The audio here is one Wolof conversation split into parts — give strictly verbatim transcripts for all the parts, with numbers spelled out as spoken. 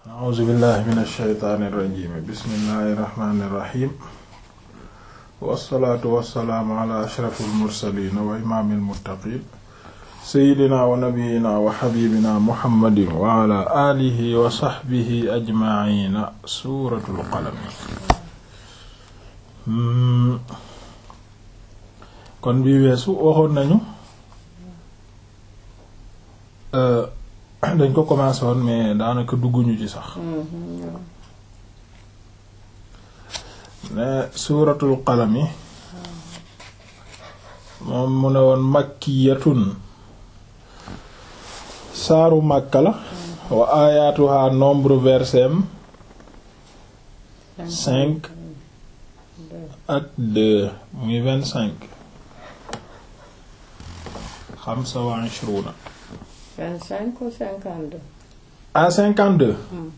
a'uuzu billahi minash shaytaanir rajiim bismillahir rahmaanir rahiim wassalaatu wassalaamu ala ashrafil mursaliin wa imaamil muttaqiin sayyidina wa nabiyyina wa habibina muhammadin wa ala alihi wa sahbihi ajma'iin. suuratul qalam. kon bi weesu waxoon nañu dañ ko commencé woon mais daanaka dugguñu ci sax ne suuratul qalami moom mu ne woon makkiyatun saaru Makka la wa ayatuha nombre versem cinq ak deux muy vingt-cinq xamsa wa ishruna vingt-cinq ou cinquante-deux à cinquante-deux hmm.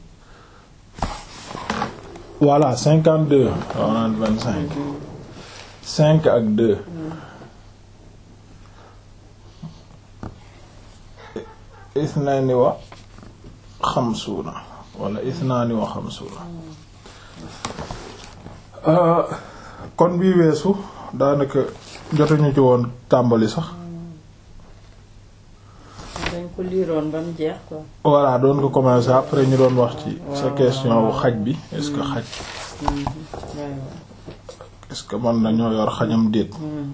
Voilà cinquante-deux on a vingt-cinq cinq ak deux hmm. isnaani wa xamsuuna wala isnaani wa xamsuuna hmm. uh, kon bii weesu daanaka jotuñu ci woon tàmbali sax ko liiroon ba mu jeex quoi. voilà doon ko commencer après ñu doon wax ci sa question wu xaj bi est-ce que xaj est-ce que mën nañoo yor xajam déet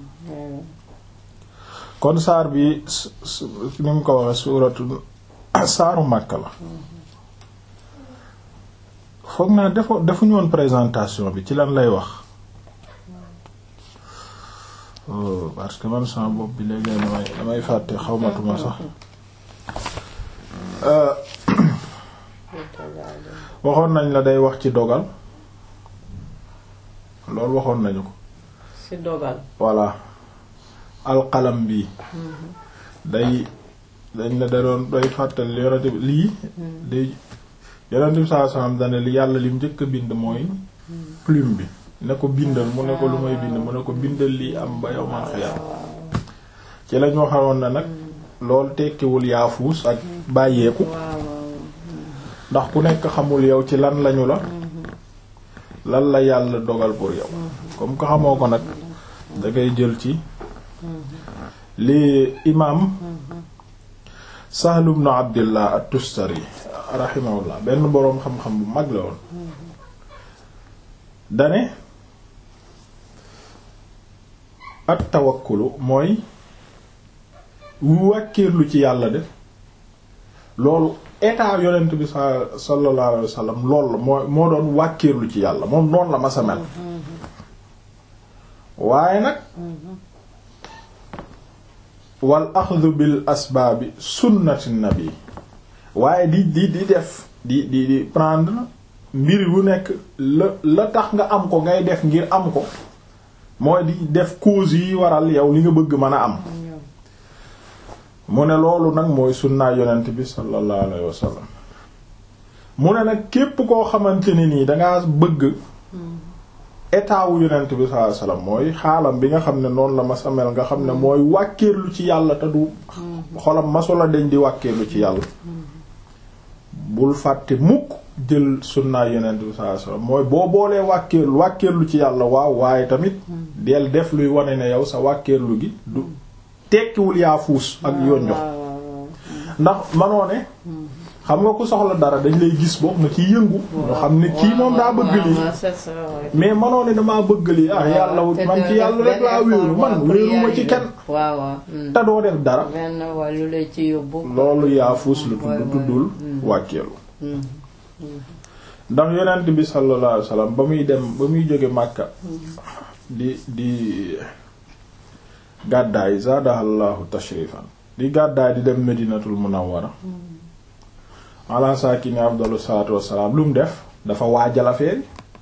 kon saar bi ni mu ko waxee suuratu saaru Makka la foog naa defo defuñu woon présentation bi ci lan lay wax oh parce que man sama bopp bi léegi damay damay fàtte xawmatuma sax waxoon nañ la day wax ci dogal loolu waxoon nañu ko ci dogal voilà alqalam bi day dañ la da doon doy fàttali yonent bi lii day yonent bi sallallahu alayhi wasallam dane li yàlla lim njëkk a bind mooy plume bi ne ko bindal mu ne ko lu may bind mu ne ko bindal lii am ba yawmal xiyaam ci lañ waxoon na nag loolu tekkiwul yaafuus ak bàyyeeku ndax ku nekk xamul yow ci lan lañu la lan la yàlla dogal pour yow comme ko xamoo ko nag dangay jël ci li imaam Sahl ibn Abdillah at-Tustari rahimahullah benn boroom xam-xam bu mag la woon dane at-tawakkulu mooy wàkkeerlu ci yàlla def loolu état yonent bi sallallahu alayhi wasallam loolu la moo moo doon wàkkeerlu ci yàlla moom noonu la ma sa mel waaye nag wal axdu bil asbaabi sunnati nabi waaye di di di def di di di prendre mbir yu nekk la la tax nga am ko ngay def ngir am ko mooy di def cause yi waral yow li nga bëgg mën a am mu ne loolu nag mooy sunnaa yonent bi sallallahu alayhi wasallam mu ne nag képp koo xamante ne nii dangaa bëgg état wu yonent bi sallallahu alayhi wasallam mooy xaalam bi nga xam ne noonu la ma sa mel nga xam ne mooy wàkkeerlu ci yàlla te du xolam masula deñ di wàkkeerlu ci yàlla bul fàtte mukk jël sunnaa yonent bi sallallahu alayhi wasallam mooy boo boolee wàkkeerlu wàkkeerlu ci yàlla waaw waaye tamit del def luy wane ne yow sa wàkkeerlu gi du tekkiwul yaa fuus ak yoon jox ndax manoo ne xam nga ku soxla dara dañ lay gis boobu nga ciy yëngu nga xam ne kii moom daa bëgg lii mais manoo ne damaa bëgg lii ah yàlla man ci yàlla rek laa wéeru man wéeruma ci kenn te doo def dara loolu yaa fuus lu tudd tuddul wàkkeelu ndax yonent bi sallallahu alayhi wasallam ba muy dem ba muy jóge Makka di di gàddaay zaadahallahu tashrifan di gàddaay di dem Medinatul Munawwara ala saakini afdalu salaatu wassalaam lu mu def dafa waajal affaire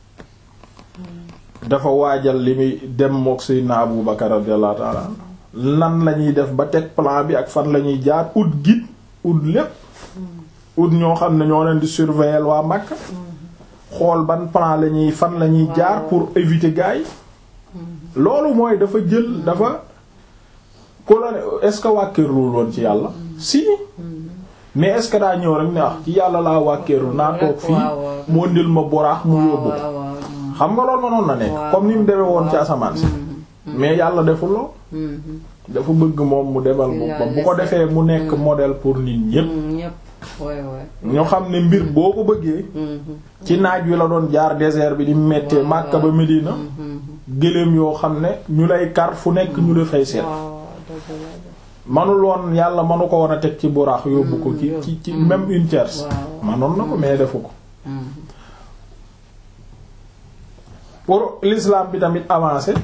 dafa waajal li muy dem mook Seydina Abu Bakar radiyallahu ta'ala lan la ñuy def ba teg plan bi ak fan la ñuy jaar ut guide ut lépp ut ñoo xam ne ñoo leen di surveiller waa Makka xool ban plan la ñuy fan la ñuy jaar pour éviter gars yi loolu mooy dafa jël dafa ko la est-ce que wàkkirlu woon ci yàlla si mais est-ce que daa ñëw rek ne ah ci yàlla laa wàkkeeru naa toog fii mu ndil ma boraax mu yóbbu ko xam nga loolu mënoon na nekk comme ni mu demee woon ci asamaan si mais yàlla deful loo dafa bëgg moom mu demal boppam bu ko defee mu nekk modèle pour nit ñépp ñu xam ne mbir boo ko bëggee ci naaj wi la doon jaar désert bi di mettee Makka ba Medina gëléem yoo xam ne ñu lay kar fu nekk ñu la fay seet manul woon yàlla manu ko woon a teg ci buraax yóbbu ko ci ci ci même une tierce manoon na ko mais defu ko pour l'islam bi tamit avancer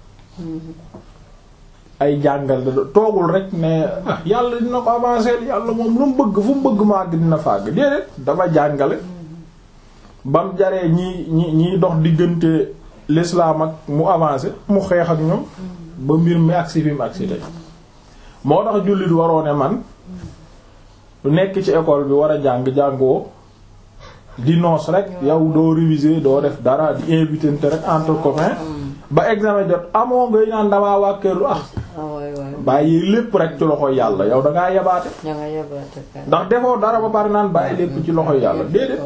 ay jàngal da toogul rek ne ah yàlla dina ko avancer yàlla moom lu mu bëgg fu mu bëgg ma àgg dina fàgg déedéet dafa jàngale bam jaree ñi ñi ñiy dox diggante l'islam ak mu avancer mu xeex ak ñoom ba mbir mi agsi fi mu agsi tey moo tax jullit waroo ne man nekk ci école bi war a jàng jàngoo di noos rek yow doo réviser doo def dara di invité rek entre copains ba examen jot amoo ngay naan damaa wàkkeelu ah bàyyi lépp rek ci loxoy yàlla yow dangaa yabaate ndax defoo dara ba bari naan bàyyi lépp ci loxoy yàlla déedéet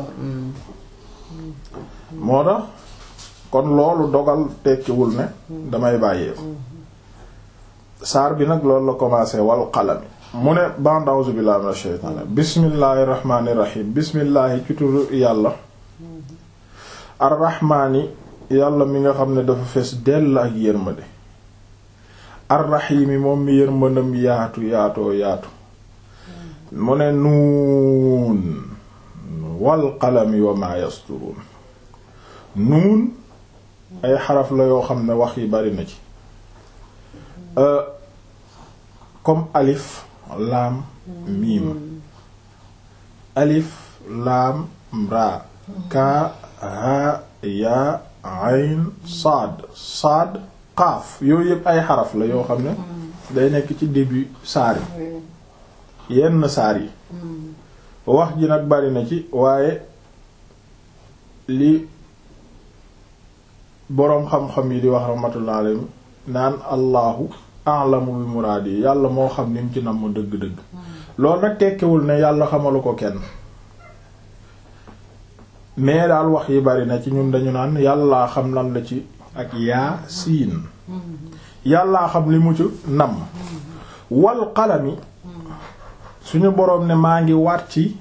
moo tax kon loolu dogal tekkiwul ne damay bàyyeeku saar bi nag loolu la commencé wal qalami mu ne ba'd a'uuzu billahi minash shaytaani bismillahir rahmanir rahim bismillahi ci turu yàlla ar-rahmaani yàlla mi nga xam ne dafa fees dell ak yërmande ar-rahiimi moom mi yërmandam yaatu yaatoo yaatu mu ne nuun wal qalami wa maa yasturuun nuun ay xaraf la yoo xam ne wax yi bari na ci comme alif laam miim alif laam ra ka ha ya ayn saad saad qaaf yooyu yëpp ay xaraf la yoo xam ne day nekk ci début saar yi yenn saar yi wax ji nag bari na ci waaye li boroom xam-xam yi di wax rahmatullah alayhi naan allahu a'lamu bi muraadi yàlla moo xam ni mu ci namm dëgg-dëgg loolu nag tekkiwul ne yàlla xamalu ko kenn mais daal wax yi bari na ci ñun dañu naan yàllaa xam lan la ci ak yaa siin yàllaa xam li mu ci namm wal qalami suñu boroom ne maa ngi waat ci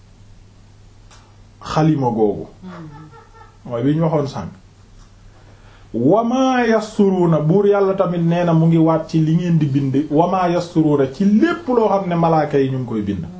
xalima googu mooy bi ñu waxoon sànq wamaa yasturuuna buur yàlla tamit nee na mu ngi waat ci li ngeen di bind wamaa yasturuuna ci lépp loo xam ne malaaka yi ñu ngi koy bind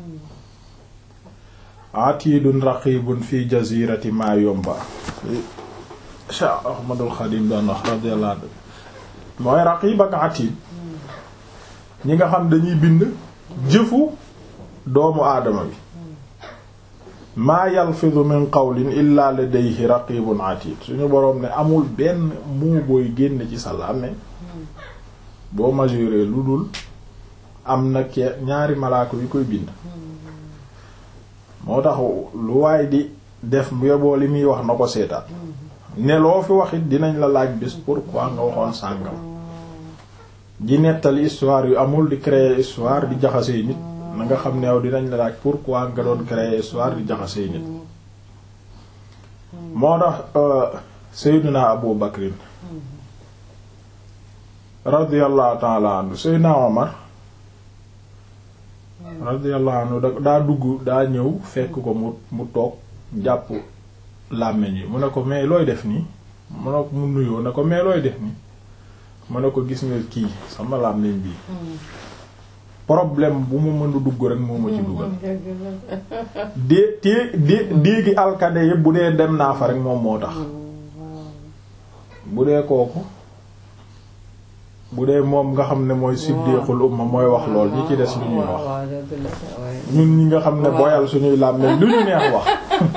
atidun raqibun fi jazirati ma yomba Cheikh Ahmadul Xadim doon wax radiyallahu anhu mooy raqib ak atid ñi nga xam dañuy bind jëfu doomu aadama bi maa yalfidu min qawlin illa ladayhi raqibun atid suñu boroom ne amul benn moo booy génn ci sa làmmiñ boo mesurer lu dul am na ke ñaari malaaka yu koy bind moo tax lu waay di def yoboo li muy wax na ko seetaat ne loo fi waxit dinañ la laaj bis pourquoi nga waxoon sàngam ji nettali histoire yu amul di créer histoire di jaxasee nit na nga xam ne yow dinañ la laaj pourquoi nga doon créer histoire di jaxasee nit moo tax Seydina Abu Bakrin radiyallahu ta'ala anhu Seydina Omar radiyallahu anhu daa dugg daa ñëw fekk ko mu mu toog jàpp làmmiñ yi mu ne ko mais looy def nii mu ne ko mu nuyoo ne ko mais looy def nii mu ne ko gis nga kii sama làmmiñ bii problème bu mu mën a dugg rek moo ma ci dugal dée té dé déegi alkade yëpp bu dee dem naa fa rek moom moo tax bu dee kooku bu dee moom nga xam ne mooy siddiqul umma mooy wax lool ñi ci des lu ñuy wax ñun ñi nga xam ne boyal suñuy làmmiñ lu ñu neex wax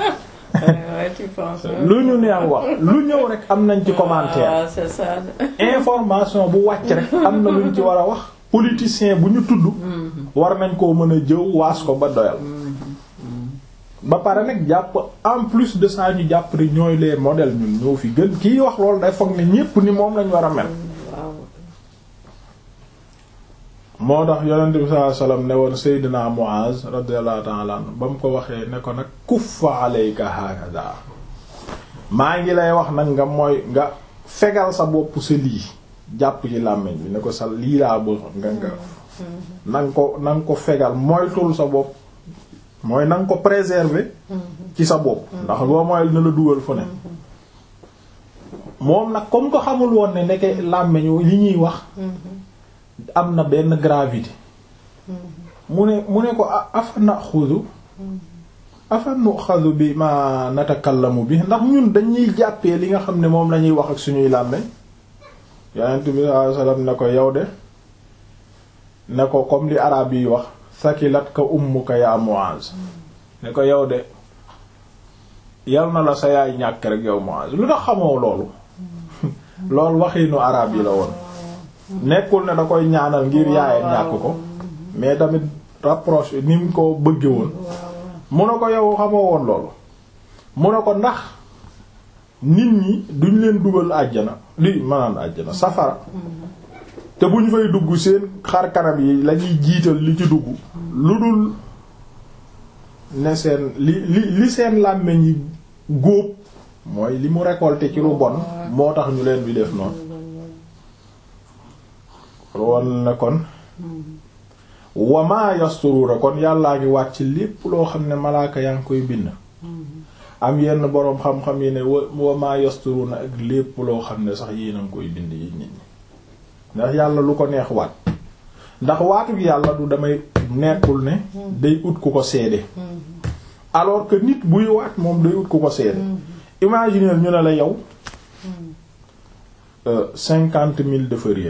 lu ñu neex wax lu ñëw rek am nañ ci commentaire information bu wàcc rek am na luñ ci war a wax politicien bu ñu tudd war nañ koo mën a jëw waas ko ba doyal ba pare nag jàpp en plus de ça ñu jàpp ni ñooy les modèles ñun ñoo fi gën kii wax loolu day foog ne ñépp ni moom lañ war a mel moo tax yonent bi sallallahu alayhi wasallam ne woon Seydina Muaz radiyallahu ta'ala anhu ba mu ko waxee ne ko nag kuffa alayka hakaza maa ngi lay wax nag nga mooy nga fegal sa bopp sa lii jàpp ci làmmiñ bi ne ko sa lii laa bëgg nga nga na nga ko na nga ko fegal moytul sa bopp mooy na nga ko préserver ci sa bopp ndax boo mooy na la dugal fu ne moom nag comme ko xamul woon ne ndeke làmmiñ li ñuy wax am na benn gravité mu ne mu ne ko afa naxudu afa nuxadu bi ma natakallamu bi ndax ñun dañuy jàppee li nga xam ne moom la ñuy wax ak suñuy làmmiñ yonent bi sallallahu alayhi wasallam ne ko yow de ne ko comme li arab yi wax sakilat ka ummuka ya Muaz ne ko yow de yal na la sa yaay ñàkk rek yow Muaz lu tax xamoo loolu loolu waxiinu arab yi la woon nekkul ne da koy ñaanal ngir yaayee ñàkk ko mais tamit rapproche ni mu ko bëgge woon mu ne ko yow xamoo woon loolu mu ne ko ndax nit ñi duñ leen dugal àjjana li maanaam àjjana safara te bu ñu fay dugg seen xar kanam yi lañuy jiital li ci dugg lu dul ne seen li li li seen làmmiñ yi góob mooy li mu récolté ci lu bon moo tax ñu leen bi def noonu woon na kon wamaa yasturura kon yàllaa ngi wàcc lépp loo xam ne malaaka yaa ngi koy bind am yenn boroom xam-xam yi ne wamaa yasturuna ak lépp loo xam ne sax yéen a ngi koy bind yi nit ñi ndax yàlla lu ko neex waat ndax waatu yàlla du damay nekkul ne day ut ku ko seede alors que nit buy waat moom day ut ku ko seede imaginer ñu ne la yow cinquante mille dafa réer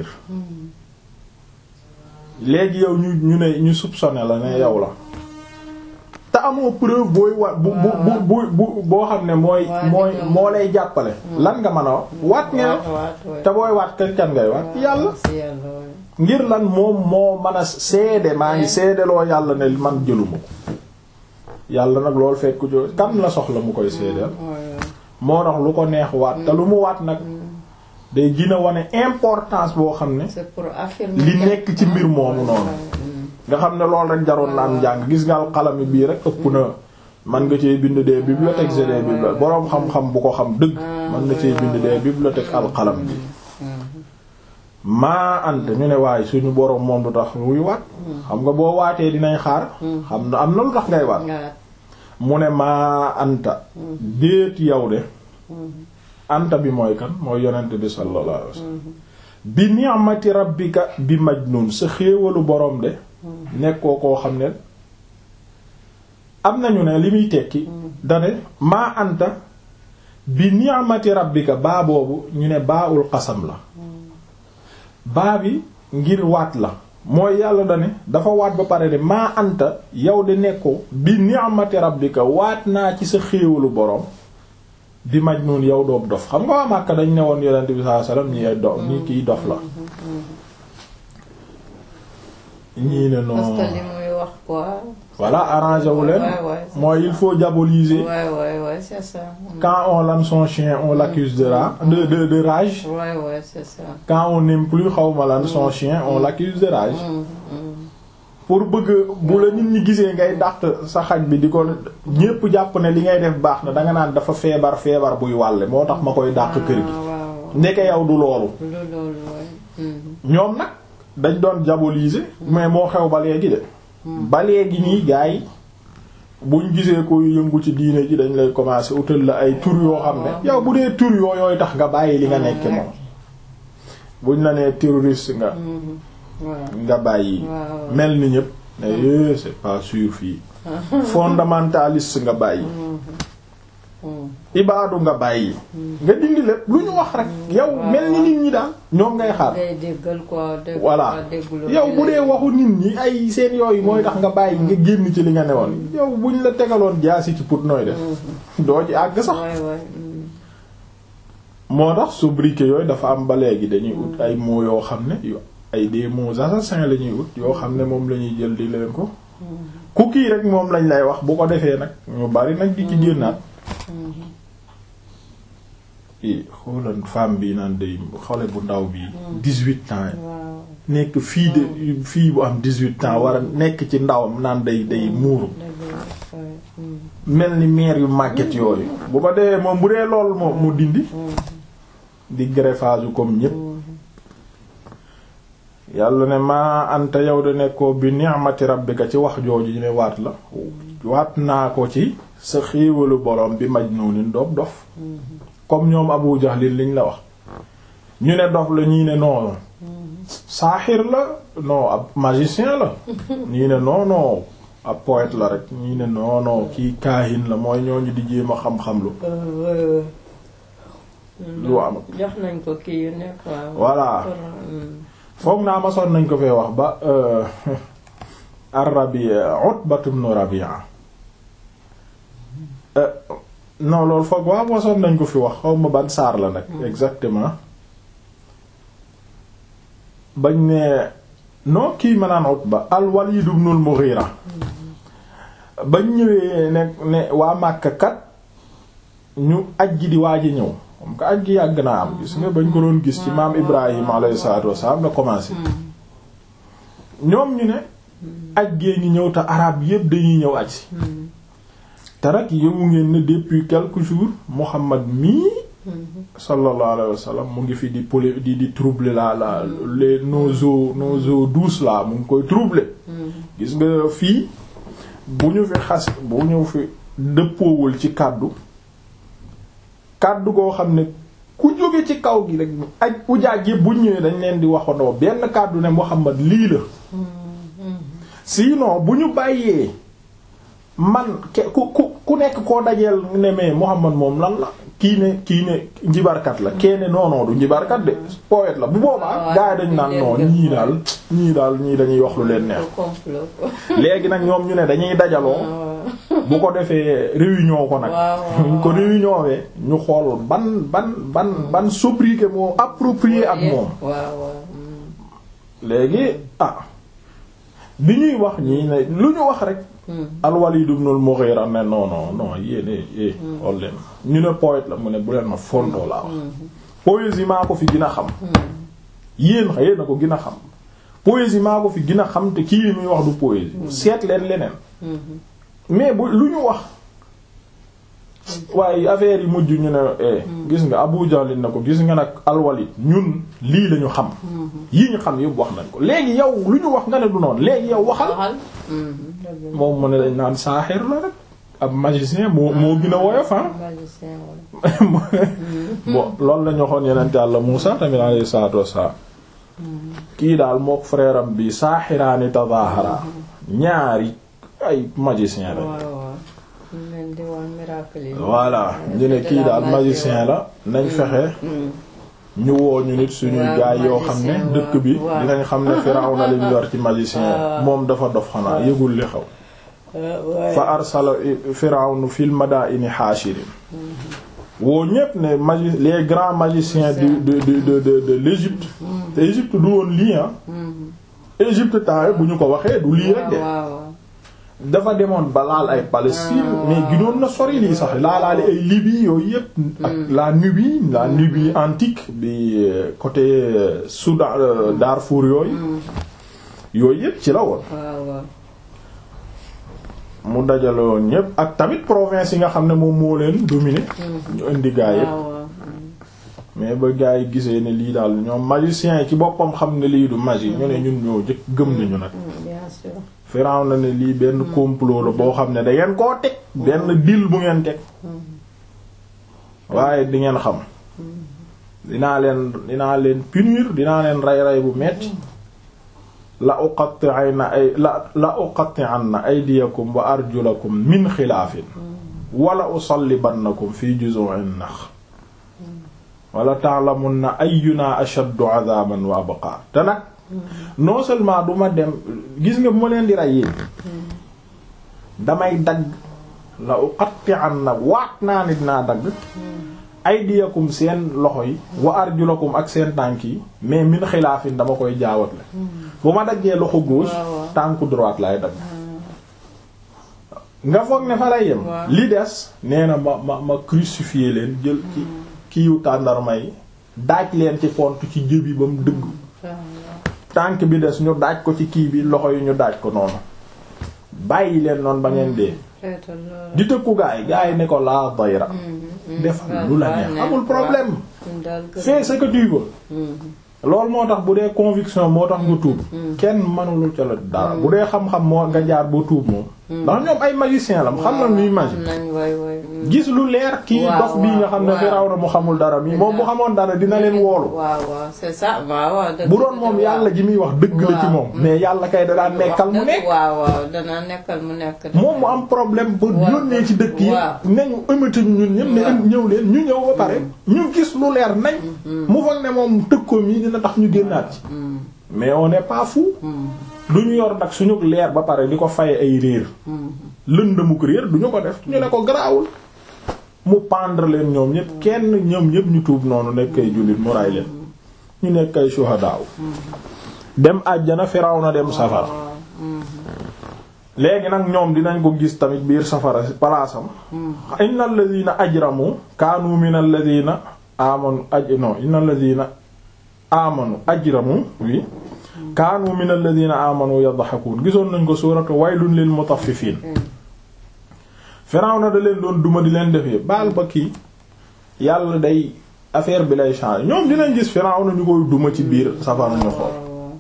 léegi yow ñu ñu ne ñu soupçonné la ne yow la te amoo preuve booy wa bu bu bu bu boo xam ne mooy mooy moo lay jàppale lan nga mën a waat ngeen te booy waat kan kan ngay waat yàlla ngir lan moom moo mën a seede maa ngi seedeloo yàlla ne man jëluma ko yàlla nag loolu fekk jo kan la soxla mu koy seedeel moo tax lu ko neex waat te lu mu waat nag day gën a wane importance boo xam ne li nekk ci mbir moomu noonu nga xam ne loolu rek jaroon na am njàng gis nga alxalami bii rek ëpp na man nga cee bind des bibliothèques et des bibliothèques boroom xam-xam bu ko xam dëgg man na cee bind des bibliothèques alxalam bi maa ant ñu ne waaye suñu boroom moom du tax muy waat xam nga boo waatee dinañ xaar xam na am na lu tax ngay waat mu ne maa anta déet yow de anta bi mooy kan mooy yonent bi sallallahu alayhi wasallam bi ni'mati rabbika bi majnun sa xéewalu boroom de nekkoo koo xam ne am nañu ne li muy tekki dane maa anta bi ni'mati rabbika baa boobu ñu ne baa ul qasam la baa bi ngir waat la mooy yàlla dane dafa waat ba pare de maa anta yow de nekkoo bi ni'mati rabbika waat naa ci sa xéewalu boroom bi majnun yow doob dof xam nga waa Makka dañ ne woon yonent bi sallallahu alayhi wasallam ñi ay dof ñi kiy dof la ñii ne non parce que li muy wax quoi. voilà arrangé wu leen mooy il faut diaboliser. ouais ouais ouais c'est ça. quand on lame son chien on l'accuse de ra de de de rage. ouais ouais c'est ça. quand on n'aime plus xawma lan son chien on l'accuse de rage. pour bëgg bu la nit ñi gisee ngay dàq sa xaj bi di ko ñépp jàpp ne li ngay def baax na danga naan dafa feebar feebar buy wàlle moo tax ma koy dàq kër gi. ndeke yow du loolu. ñoom nag dañ doon diaboliser. mais moo xew ba léegi de. ba léegi nii gars yi buñ gisee ko yëngu ci diine ji dañ lay commencer utal la ay tur yoo xam ne yow bu dee tur yoo yooyu tax nga bàyyi li nga nekk moom buñ la nee terroriste nga. nga bàyyi mel ni ñëpp ne c'est pas sûr fii fondamentaliste nga bàyyi ibaadu nga bàyyi nga dindi lépp lu ñu wax rek yow mel ni nit ñi daal ñoom ngay xaar voilà yow bu dee waxu nit ñi ay seen yooyu mooy tax nga bàyyi nga génn ci li nga newoon yow buñ la tegaloon jaasi ci put nooy def doo ci àgg sax moo tax sobriquet yooyu dafa am ba léegi dañuy ut ay mots yoo xam ne ay des mots assassins la ñuy ut yoo xam ne moom la ñuy jël di leen ko ku kii rek moom lañ lay wax bu ko defee nag ñu bari nag di ci génnaat i xoolan femme bi naan day xale bu ndaw bi dix-huit ans nekk fii de fii bu am dix-huit ans war a nekk ci ndawam naan day day muuru mel ni mère yu màgget yooyu bu ko dee moom bu dee lool moom mu dindi di greffage comme ñépp yàlla ne maa anta yow de nekkoo bi ni'mati rabbika ci wax jooju ñu ne waat la waat naa ko ci sa xéewalu borom bi majnuunin doob dof comme ñoom Abu Jahlin liñ la wax ñu ne dof la ñii ne non saaxir la non ab magicien la ñii ne non non ab poète la rek ñii ne non non kii kaahin la mooy ñooñu di jéem a xam-xam lu lu am jox nañ ko kii yu nekk waaw voilà foog naa ma sonn nañ ko fee wax ba ar-Rabi' Utbatu ibn Rabi'a non loolu foog waaw ma sonn nañ ko fi wax xaw ma ban saar la nag exactement bañ ne non kii ma naan Utba al-Walid ibn al-Mughira bañ ñëwee ne ne waa Makka kat ñu aj gi di waaj a ñëw comme que aj gi yàgg naa am gis nga bañ ko doon gis ci maam Ibrahim alayhi salaatu wassalaam la commencé ñoom ñu ne aj gee ngi ñëw te arab yépp dañuy ñëw aj si te rek yëwu ngeen ne depuis quelques jours Muhammad mii sallallahu alayhi wa sallam mu ngi fi di poli di di troubler la la les nos eaux nos eaux douces là mu ngi koy troubler gis nga fii bu ñu fi xas bu ñu fi dëppoowul ci kàddu kàddu goo xam ne ku jóge ci kaw gi rek aj ujaaj yëpp bu ñëwee dañ leen di waxandoo benn kàddu ne Muhammad lii la sinon bu ñu bàyyee man ke ku ku ku nekk koo dajeel ne mais Muhammad moom lan la kii ne kii ne njibarkat la kee ne non non du njibarkat de poète la bu boobaa gaa yi dañ naan non ñii daal ñii daal ñii dañuy wax lu leen neex léegi nag ñoom ñu ne dañuy dajaloo bu ko defee réunion ko nag ñu ko réunion wee ñu xool ban ban ban ban sobriquet moo approprié ak moom léegi ah bi ñuy wax ñii ne lu ñu wax rek al-Walid ibn al-Mughira ne non non non yéen eh xool leen ñu ne poète la mu ne bu leen ma fontoo laa wax poésie maa ko fi gën a xam yéen yéen a ko gën a xam poésie maa ko fi gën a xam te kii muy wax du poésie seet leen leneen mais bu lu ñu wax waaye affaire yi mujj ñu ne eh gis nga Abu Jahl na ko gis nga nag al-Walid ñun lii lañu xam yii ñu xam yëpp wax nañ ko léegi yow lu ñu wax nga ne du noonu léegi yow waxal moom mu ne dañ naan saaxir la rek ab magicien moo moo gën a woyof ah bon loolu la ñu waxoon yeneen Yàlla Muusaa tamit alayhi salaatu wassalaam kii daal mook frère am bi saaxiraani tadaahara ñaari ay magicien la voilà ñu ne kii daal magicien la nañ fexe ñu woo ñu nit suñu gaay yoo xam ne dëkk bi dinañ xam ne Firawna lañ yor ci magicien moom dafa dof xanaa yëgul li xew fa arsala Firawnu fil madaa'ini haashirin woo ñépp ne magi les grands magiciens de de de de de l'Égypte te Égypte du woon lii ah Égypte temps bu ñu ko waxee du lii rek de dafa demoon ba laal ay Palestine mais ginoon na sori lii sax laalaale ay Libye yooyu yëpp ak la Nubie la Nubie antique bi côté Soudan Darfour yooyu yooyu yëpp ci la woon mu dajaloo ñëpp ak tamit province yi nga xam ne moom moo leen dominer ñu indi gaa yëpp mais ba gaa yi gisee ne lii daal ñoom magiciens yi ci boppam xam ne lii du magie ñu ne ñun ñoo jëkk gëm nañu nag Firawna ne lii benn complot la boo xam ne da ngeen koo teg benn deal bu ngeen teg waaye di ngeen xam dinaa leen dinaa leen punir dinaa leen rey rey bu metti la uqatti'anna ay la la uqatti'anna aydiyakum wa arjulakum min xilaafin wala usallibannakum fi juzu'in nax wala ta'lamunna ayyuna ashaddu 'adhaban wa abqa te nag non seulement du ma dem gis nga bu ma leen di rey yéen damay dagg la uqatti'anna waat naa nit naa dagg aydiyakum seen loxo yi wa arjulakum ak seen tànk yi mais min xilaafin dama koy jaawatle bu ma daggee loxo gauche tànku droite laay dagg nga foog ne fa lay yem li des nee na ma ma ma crucifier leen jël ci kiiwu tàndarma yi daaj leen ci pont ci jëbi ba mu dëgg tànk bi des ñu daaj ko ci kii bi loxo yi ñu daaj ko noonu bàyyi leen noonu ba ngeen dee di tëkku gaa yi gaa yi ne ko laa dayra defal lu la neex amul problème fais ce que tu veux loolu moo tax bu dee conviction moo tax nga tuub kenn mënulu ca la dara bu dee xam-xam moo nga jaar ba tuub moom ndax ñoom ay magicien lam xam na ñuy magie gis lu leer kii dof bii nga xam ne Firawna mu xamul dara mi moom bu xamoon dara dina leen woolu waaw waaw c'est ça waaw bu doon moom yàlla ji muy wax dëgg la ci moom mais yàlla kay danaa nekkal mu nekk waaw waaw danaa nekkal mu nekk moom mu am problème ba yónnee ci dëkk yi nañu ëmmati ñun ñëpp ne ñëw leen ñu ñëw ba pare ñu gis lu leer nañ mu foog ne moom tëkkoom yi dina tax ñu génnaat ci mais on n'est pas fou du ñu yor nag suñu leer ba pare di ko faye ay réer lëndëmuk réer du ñu ko def ñu ne ko garaawul mu pendre leen ñoom ñëpp kenn ñoom ñëpp ñu tuub noonu nekk ay jullit mu ray leen ñu nekk ay shuhadaa dem àjjana Firawna dem safara léegi nag ñoom dinañ ko gis tamit biir safara palaasam innal ladina ajramu kaanu minal ladina amanu aj non innal ladina amanu ajramu wi kaanu min alladhina amanu yadhakun gisoon nañ ko suuratu waylun lil mutaffifin Firawna da leen doon duma di leen defee baal ba kii yàlla day affaire bi lay changer ñoom dinañ gis Firawna ñu koy duma ci biir safara ñu xool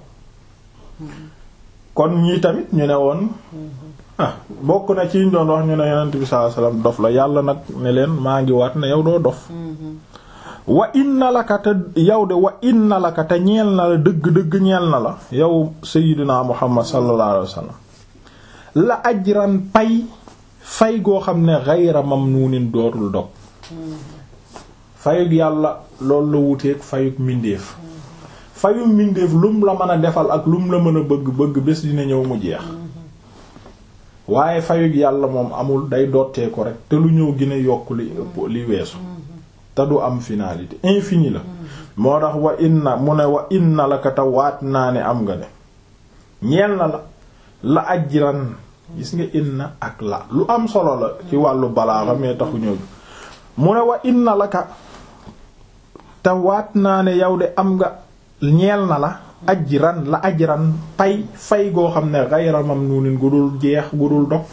kon ñii tamit ñu ne woon ah bokk na ci ñu doon wax ñu ne yonent bi sallallahu alayhi wasallam dof la yàlla nag ne leen maa ngi waat ne yow doo dof wa inna laka te yow de wa inna laka te ñeel na la dëgg-dëgg ñeel na la yow sayyidina Muhammad sallallahu alayhi wasallam la ajran pay fay goo xam ne ghayra mamnuunin dootul dog fayug yàlla loolu la wuteeg fayug mbindeef fayug mbindeef lum la mën a defal ak lum la mën a bëgg bëgg bés dina ñëw mu jeex waaye fayug yàlla moom amul day dottee ko rek te lu ñëw gën a yokk li ëpp li weesu te du am finalité infini la moo tax wa inna mu ne wa inna la ka te waat naa ne am nga ne ñeel na la la ajran gis nga inna ak la lu am solo la ci wàllu balaaxa mais taxu ñëw mu ne wa inna la ka te waat naa ne yow de am nga ñeel na la ajran la ajran pay fay goo xam ne ghayra mamnunin gu dul jeex gu dul dog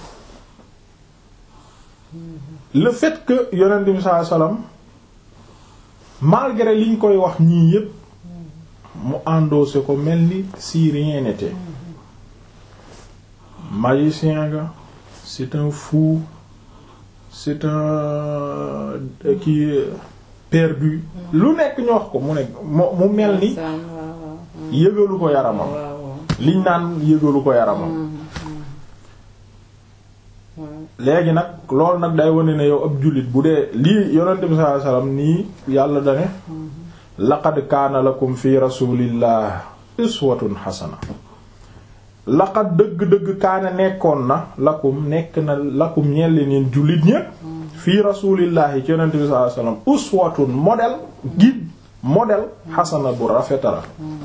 le fait que yonent bi sallallahu alayhi wasallam malgré liñ koy wax ñii yépp mu endossé ko mel ni si rien n'était magicien ga c'est un fou c'est un qui perdu lu nekk ñu wax ko mu ne mu mel ni yëgalu ko yaramam liñ naan yëgalu ko yaramam léegi nag loolu nag day wane ne yow ab jullit bu dee lii yonente bi sallallahu alayhi wasallam nii yàlla dane laqad kaana lakum fi rasulillah uswatun hasana laqad dëgg-dëgg kaana nekkoon na lakum nekk na lakum ñelli neen jullit ñépp fii rasulillahi ci yonente bi sallallahu alayhi wasallam uswatun modèle guide modèle hasana bu rafetala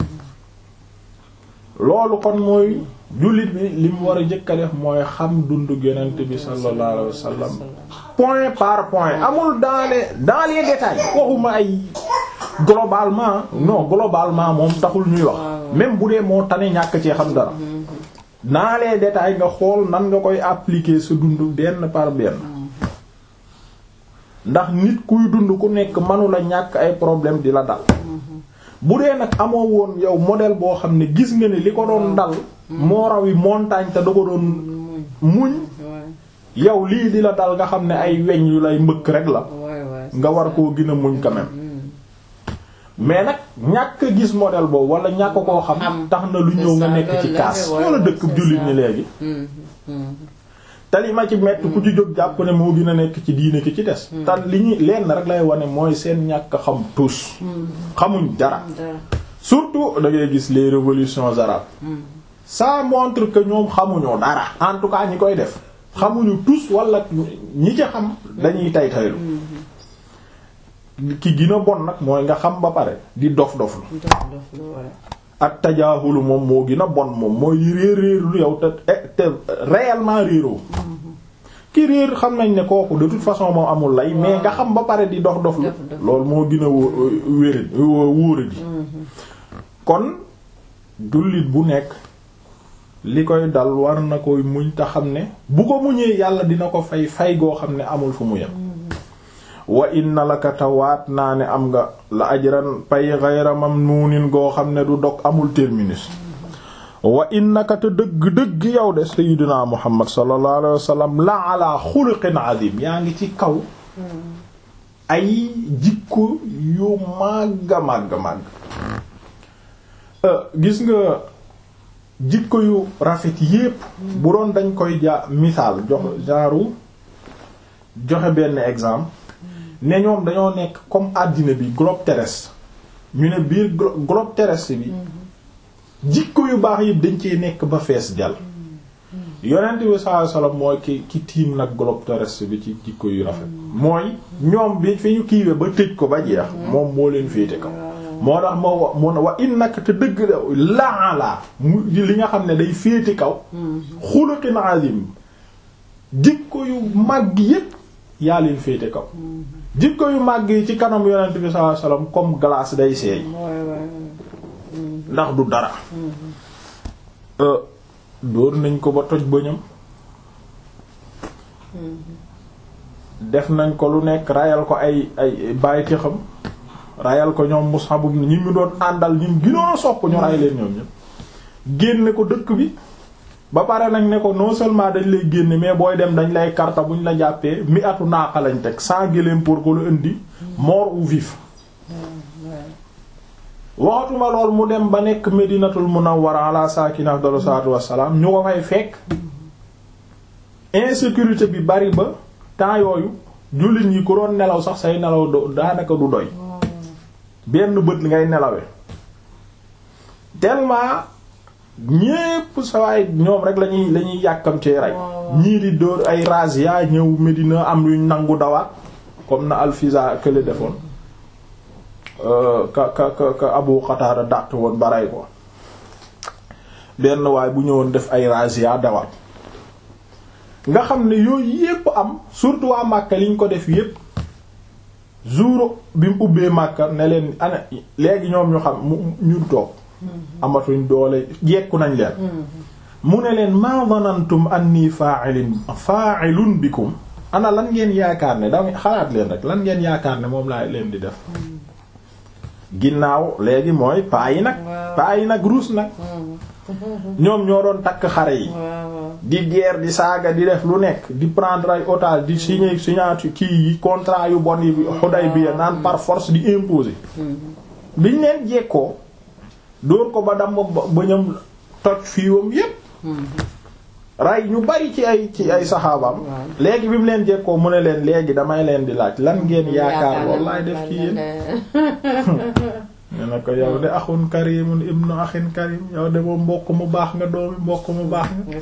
loolu kon mooy jullit bi li mu war a njëkk a def mooy xam dundu yonent bi sallallahu alayhi wasallam point par point amul dans les dans les détails waxuma ay globalement non globalement moom taxul ñuy wax même bu dee moo tane ñàkk cee xam dara dans les détails nga xool nan nga koy appliquer sa dund benn par benn ndax nit kuy dund ku nekk mënula ñàkk ay problème di la dal bu dee nag amoo woon yow modèle boo xam ne gis nga ne li ko doon dal moo raw yi montagne te da ko doon muñ yow lii di la dal nga xam ne ay weñ yu lay mbëkk rek la nga war koo gën a muñ quand même mais nag ñàkk gis modèle boobu wala ñàkk koo xam tax na lu ñëw nga nekk ci kaas wala dëkk jullit ñi léegi te li ma ci metti ku ci jóg jàpp ne moo gën a nekk ci diine ki ci des te li ñuy lenn rek lay wane mooy seen ñàkk xam tous xamuñ dara surtout da ngay gis les révolutions arabes ça montre que ñoom xamuñoo dara en tout cas ñi koy def xamuñu tous wala ñi ci xam dañuy tay taylu ki gën a bon nag mooy nga xam ba pare di dof dof lu ak tajaahulu moom moo gën a bon moom mooy réer réerlu yow te te réellement réeroo ki réer xam nañ ne kooku de toute façon moom amul lay mais nga xam ba pare di dof dof lu loolu moo gën a wér wóora ji kon jullit bu nekk li koy dal war na koy muñ te xam ne bu ko muñee yàlla dina ko fay fay goo xam ne amul fu mu yem wa inna laka tawaat naa ne am nga la ajran pay ghayra mamnuunin goo xam ne du dog amul terminus wa innaka te dëgg-dëgg yow de sayyidina muhammad sallallahu alayhi wa sallam la ala xuluqin azim yaa ngi ci kaw ay jikko yu màgga màgga màgg gis nga jikko yu rafet yépp bu doon dañ koy ja misaal jox genre joxe benn exemple ne ñoom dañoo nekk comme àddina bi globe terrestre ñu ne biir globe terrestre bi jikko yu baax yi dañ cee nekk ba fees jàll yonent bi sallallahu alayhi wasallam mooy ki ki tiim nag globe terrestre bi ci jikko yu rafet mooy ñoom bi fi ñu kiiwee ba tëj ko ba jeex moom moo leen féete kaw moo tax moo wa mun wa innaka te dëgg laalaa mu li nga xam ne day féete kaw xuluqin azim jikko yu màgg yépp yaa leen féete kaw jikko yu màgg yi ci kanam yonent bi sallallahu alayhi wasallam comme glace day seey ndax du dara dóor nañ ko ba toj bëñam def nañ ko lu nekk rayal ko ay ay bàyti xam rayal ko ñoom Mus'ab ñi mu doon àndal ñi gënoon a sopp ñu ray leen ñoom ñëpp génne ko dëkk bi ba pare nag ne ko non seulement dañ lay génne mais booy dem dañ lay karta buñ la jàppee mi atu naaqa lañ teg sans gëléem pour ko lu indi mort ou vif waxatuma lool mu dem ba nekk Medinatul Munawwara ala saakina afdalu salaatu wassalaam ñu ko fay fekk insécurité bi bari ba temps yooyu jullit ñi ku doon nelaw sax say nelaw do daanaka du doy benn bët ngay nelawe tellement ñépp sawaay ñoom rek lañuy lañuy yàkkamtee rek ñii di dóor ay razzia ñëw Medina am luñ nangu dawaat comme na Alfiza kële defoon ka ka ka ka Abu Qatada dàq woon baray ko benn waay bu ñëwoon def ay razzia dawaat nga xam ne yooyu yépp am surtout waa Makka liñ ko def yépp jour bi mu ubbee Makka ne leen ana léegi ñoom ñu xam mu ñu toog amatuñ doole jekku nañ leen mu ne leen ma dhanantum anni fa'ilun fa'ilun bikum ana lan ngeen yaakaar ne da xalaat leen rek lan ngeen yaakaar ne moom laa leen di def ginnaaw léegi mooy paa yi nag paa yi nag ruus nag ñoom ñoo doon takk xare yi di guerre di saaga di def lu nekk di prendre ay otage di signer signature kii yi contrat yu bon yi Hudaybiya naan par force di imposer biñ leen jekkoo dóor ko ba damm ba ñam toj fiiwam yépp ray ñu bari ci ay ci ay saxaabaam léegi bi mu leen jekkoo mu ne leen léegi damay leen di laaj lan ngeen yaakaar wallaay def ci yéen ne na ko yow de axun karimun ibnu axin karim yow de moom mbokk mu baax nga doomi mbokk mu baax nga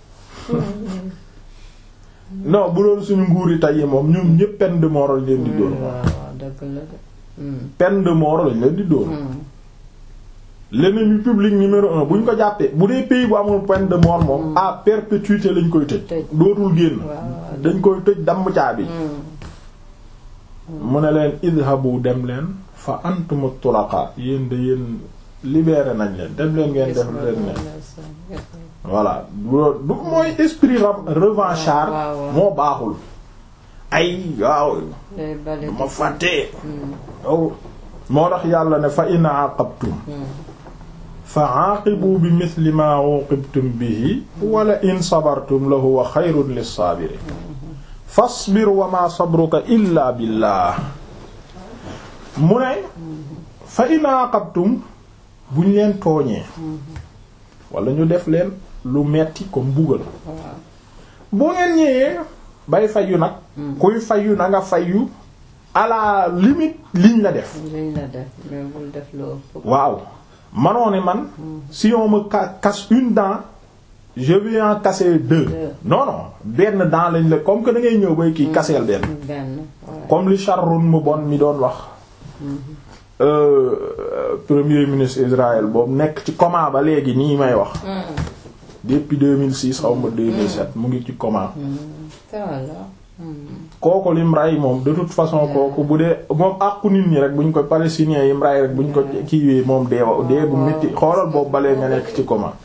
non bu doon suñu nguuri tay yi moom ñoom ñépp peine de mort lañ leen di dóor moom peine de mort lañ leen di dóor l'ennemi public numéro un bu ñu ko jàppee bu dee pays bu amul peine de mort moom à perpétuité lañ koy tëj dootul génn dañ koy tëj damm caabi mu ne leen idhabu dem leen fa antumu tulaqa yéen de yéen libéré nañ leen dem leen ngeen def leen ne voilà du mooy esprit revanchard moo baaxul ay waaw ma fàttee yow moo tax yàlla ne fa in aqabtum fa aqibu bi mithli ma uqibtum bihi wala in sabartum la huwa xayrun lis-sabirin fasbir wa ma sabruka illa billah mu ne fa in aqabtum buñ leen tooñee wala ñu def leen lu metti comme mbugal boo ngeen ñëwee bay fayu nag kuy fayu na nga fayu à la limite liñ la def liñ la def mais bul def loo waaw manoo ne man si on me casse une dent je vais en casser deux non non benn dent lañ la comme que da ngay ñëw bay kii kaseel benn comme li Sharon mu bon mi doon wax premier ministre Israël boobu nekk ci coma ba léegi nii may wax depuis deux mille six xaw ma deux mille sept mu ngi ci coma kooku lim ray moom de toute façon kooku bu dee moom àqu nit ñi rek buñ ko palestiniens yim ray rek buñ ko kiiwee moom dee dee bu métti xoolal boobu balee nga nekk ci coma.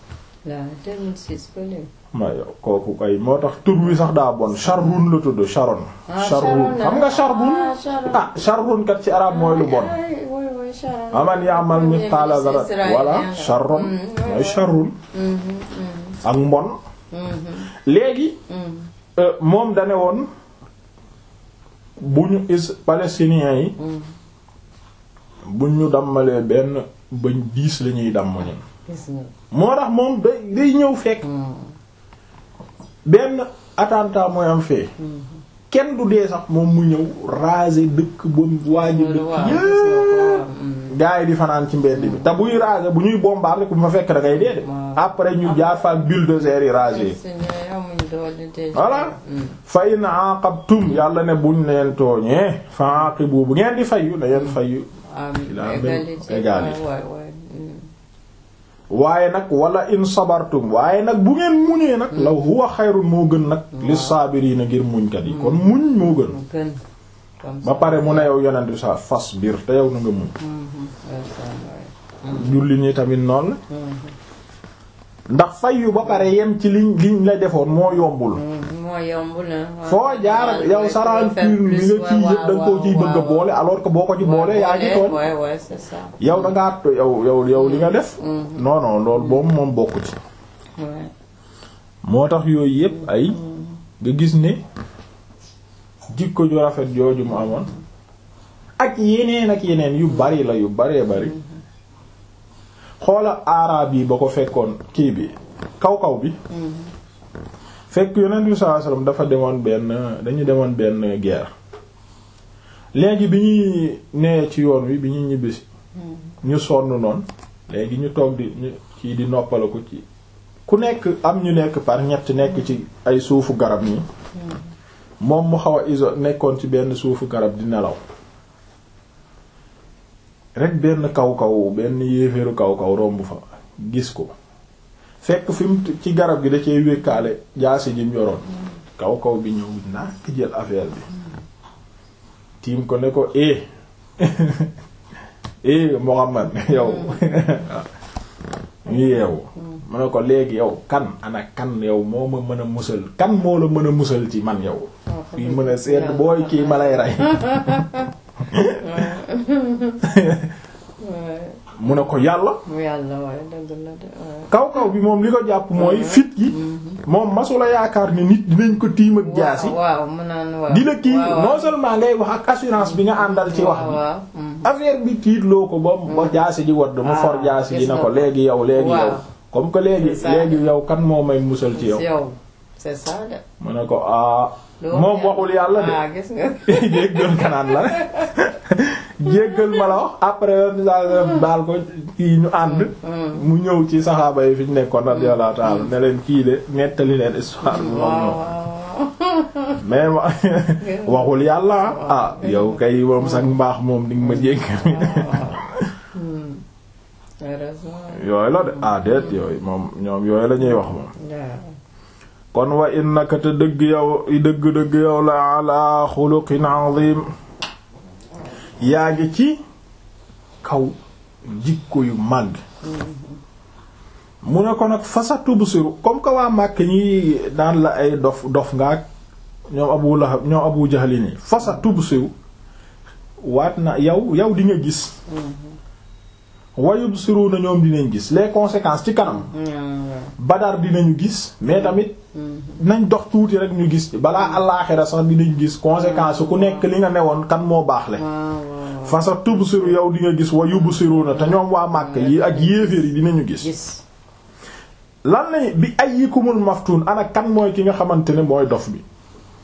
waaw yow kooku kay moo tax tur wi sax daa bon Charbon la tudd Sharon. Charbon xam nga Charbon ah Charbon kat ci arab mooy lu bon. aman ya'mal mithqala dharratin wala Sharon mooy Charbon ak mbon. léegi moom dane woon bu ñu is palestiniens yi bu ñu dammalee benn bañ diis la ñuy damm ñun moo tax moom day day ñëw fekk benn attentat mooy am fee kenn du dee sax moom mu ñëw raser dëkk ba waaji dëkk yépp gaa yi di fanaan ci mbedd bi te buy raser bu ñuy bombarder ku ma fekk da ngay dee de après ñu jaar fa bulldozer yi raser voilà fa in aqabtum yàlla ne buñ leen tooñee fa aqibu bu ngeen di fayu da ngeen fayu ila égalité waaye nag wala in sabartum waaye nag bu ngeen muñee nag la huwa xayrun moo gën nag li saabiriina ngir muñkat yi kon muñ moo gën ba pare mu ne yow yonent bi sa fas biir te yow na nga muñ julli ñi tamit noonu ndax fayu ba pare yem ci liñ liñ la defoon moo yombul moo yombul foo jaar yow saraan pur li nga ciy yëpp da nga koo ciy bëgg a boole alors que boo ko ci boole yaa ngi tooñ yow da ngaa yow yow yow li nga def non non loolu boobu moom bokku ci moo tax yooyu yëpp ay nga gis ne jikko ju rafet jooju mu amoon ak yeneen ak yeneen yu bari la yu baree bari xoola araab yi ba ko fekkoon kii bi kaw kaw bi fekk yonent bi sallallahu alayhi wasallam dafa demoon benn dañu demoon benn guerre léegi bi ñuy nee ci yoon wi bi ñuy ñibbisi ñu sonn noonu léegi ñu toog di ñu kii di noppala ko ci ku nekk am ñu nekk par ñett nekk ci ay suufu garab nii moom mu xaw a iso nekkoon ci benn suufu garab di nelaw rek benn kaw kaw benn yéeféeru kaw kaw romb fa gis ko fekk fi mu ci garab gi da cee wékkaale jaasi ji mu yoroon kaw kaw bi ñëw naa ki jël affaire bi tiim ko ne ko eh eh Muhammad yow ñu yeewu mu ne ko léegi yow kan ana kan yow moo ma mën a musal kan moo la mën a musal ci man yow fii mën a seet booy kii ma lay rey mu ne ko yàlla kaw kaw bi moom li ko jàpp mooy fit gi moom masula yaakaar ni nit dinañ ko tiim ak jaasi di la kii non seulement ngay wax ak assurance bi nga àndal ci wax bi affaire bi tiitloo ko ba ba jaasi ji wadd mu for jaasi ji na ko léegi yow léegi yow comme que léegi léegi yow kan moo may musal ci yow c'est ça de mu ne ko ah moom waxul yàlla de gis nga jéggal kanaan la rek jéggal ma la wax après daal ko kii ñu ànd mu ñëw ci saxaaba yi fi ñu nekkoon radiyallahu ta'ala ne leen kii de nettali leen histoire bi moom moom mais ma waxul yàlla ah yow kay moom sax mbaax moom di nga ma jéggal yooyu la de ah déet yooyu moom ñoom yooyu la ñuy wax moom kon wa innaka te dëgg yow dëgg-dëgg yow la ala xuluqin azim yaa ngi ci kaw jikko yu màgg mu ne ko nag fasatu bu siru comme que waa Màkk ñi daan la ay dof dof ngaak ñoom Abu Lahab ñoom Abu Jahl ni fasatu bu siru waat na yow yow di nga gis wayub siru na ñoom dinañ gis les conséquences ci kanam Badar dinañu gis mais tamit nañ dox tuuti rek ñu gis balaa àllaaxira sax dinañ gis conséquences ku nekk li nga newoon kan moo baax le fasa tubsiru yow di nga gis wa yubsiruna te ñoom waa Màkk yi ak yéeféer yi dinañu gis lan lañ bi ayyikumul maftun ana kan mooy ki nga xamante ne mooy dof bi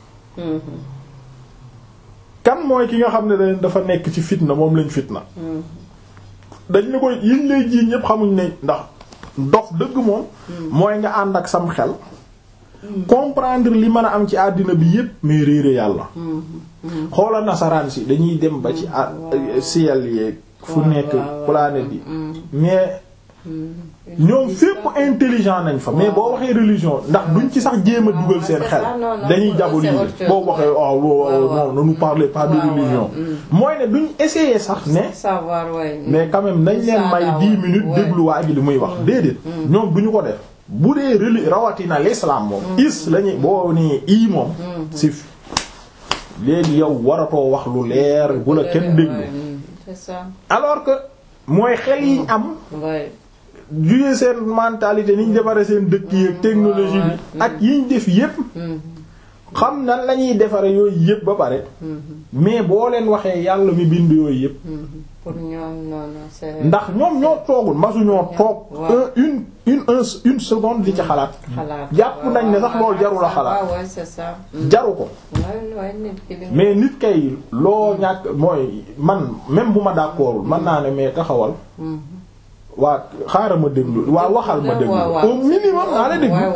kan mooy ki nga xam ne dañ dafa nekk ci fitna moom lañ fitna dañ ne koy yiñ lay jiiñ ñépp xamuñ ne ndax dof dëgg moom mooy nga ànd ak sam xel comprendre li mën a am ci àddina bi yépp mais réere yàlla xoolal nasaraan si dañuy dem ba ci ciel yeeg fu nekk planète yi mais ñoom fépp intelligent nañ fa mais boo waxee religion ndax duñ ci sax jéem a dugal seen xel dañuy diaboliser boo waxee oh non ne nous parlez pas de religion mooy ne duñ essayer sax ne mais quand même nañ leen may dix minutes déglu waa ji li muy wax déedéet ñoom duñu ko def bu dee reli rawatina l'islam moom is lañuy boo nee i moom si léegi yow waratoo wax lu leer bu la kenn déglu alors que mooy xel yi am jugee seen mentalité ni ñu defaree seen dëkk yi ak technologie bi ak yiñ def yépp xam nan la ñuy defaree yooyu yépp ba pare mais boo leen waxee yàlla mi bind yooyu yépp pour ñoom noonu c'est ndax ñoom ñoo toogul masu ñoo toog une une une seconde li ci xalaat jàpp nañ ne sax loolu jaru la xalaat jaru ko mais nit kay loo ñàkk mooy man même bu ma d'accordul man naa ne mais taxawal waa xaaral ma déglu waa waxal ma déglu au minimum naa la déglu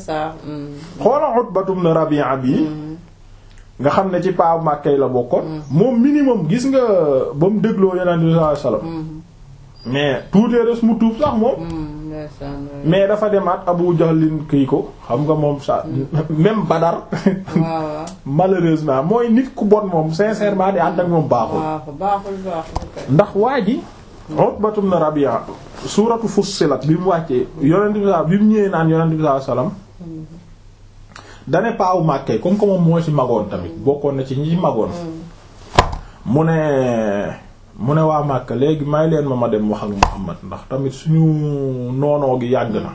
xoola Utbatu ibn Rabi'a bi nga xam ne ci paa Màkkay la bokkoon moom minimum gis nga ba mu dégloo Yonent bi sallallahu alayhi wasallam mais tuutee res mu tuub sax moom mais dafa demaat Abu Jahlin kii ko xam nga moom sa même Badar malheureusement mooy nit ku bon moom sincèrement di ànd ak moom baaxul ndax waa ji Utbatu ibn Rabi'a suuratu Fussilat bi mu wàccee Yonent bi bi mu ñëwee naan Yonent bi sallallahu alayhi wasallam dane paawu Màkkay comme que moom moo ci magoon tamit bokkoon na ci ñi ci magoon mu ne mu ne waa Màkka léegi may leen ma ma dem wax ak Muhammad ndax tamit suñu noonoo gi yàgg na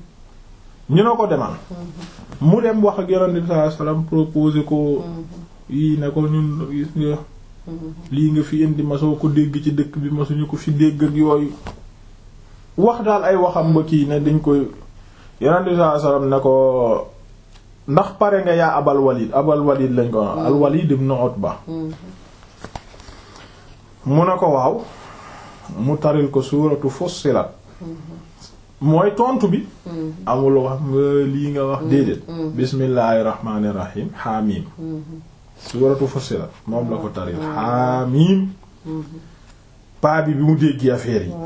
ñu ne ko demal mu dem wax ak Yonent bi sallallahu alayhi wasallam proposé ko yii ne ko ñun gis nga lii nga fi indi ma soo ko dégg ci dëkk bi ma suñu ko fi dégg ak yooyu wax daal ay waxam ba kii ne dañ koy Yonent bi sallallahu alayhi wasallam ne ko ndax pare nga yaa Abal Walid Abal Walid lañ ko al Walid ibn Utba mu ne ko waaw mu taril ko suuratu Fussilat mooy tontu bi amul wax nga lii nga wax déedéet bismillahir rahmanir rahim Hamim suuratu Fussilat moom la ko taril Hamim paa bi bi mu dégg affaire yi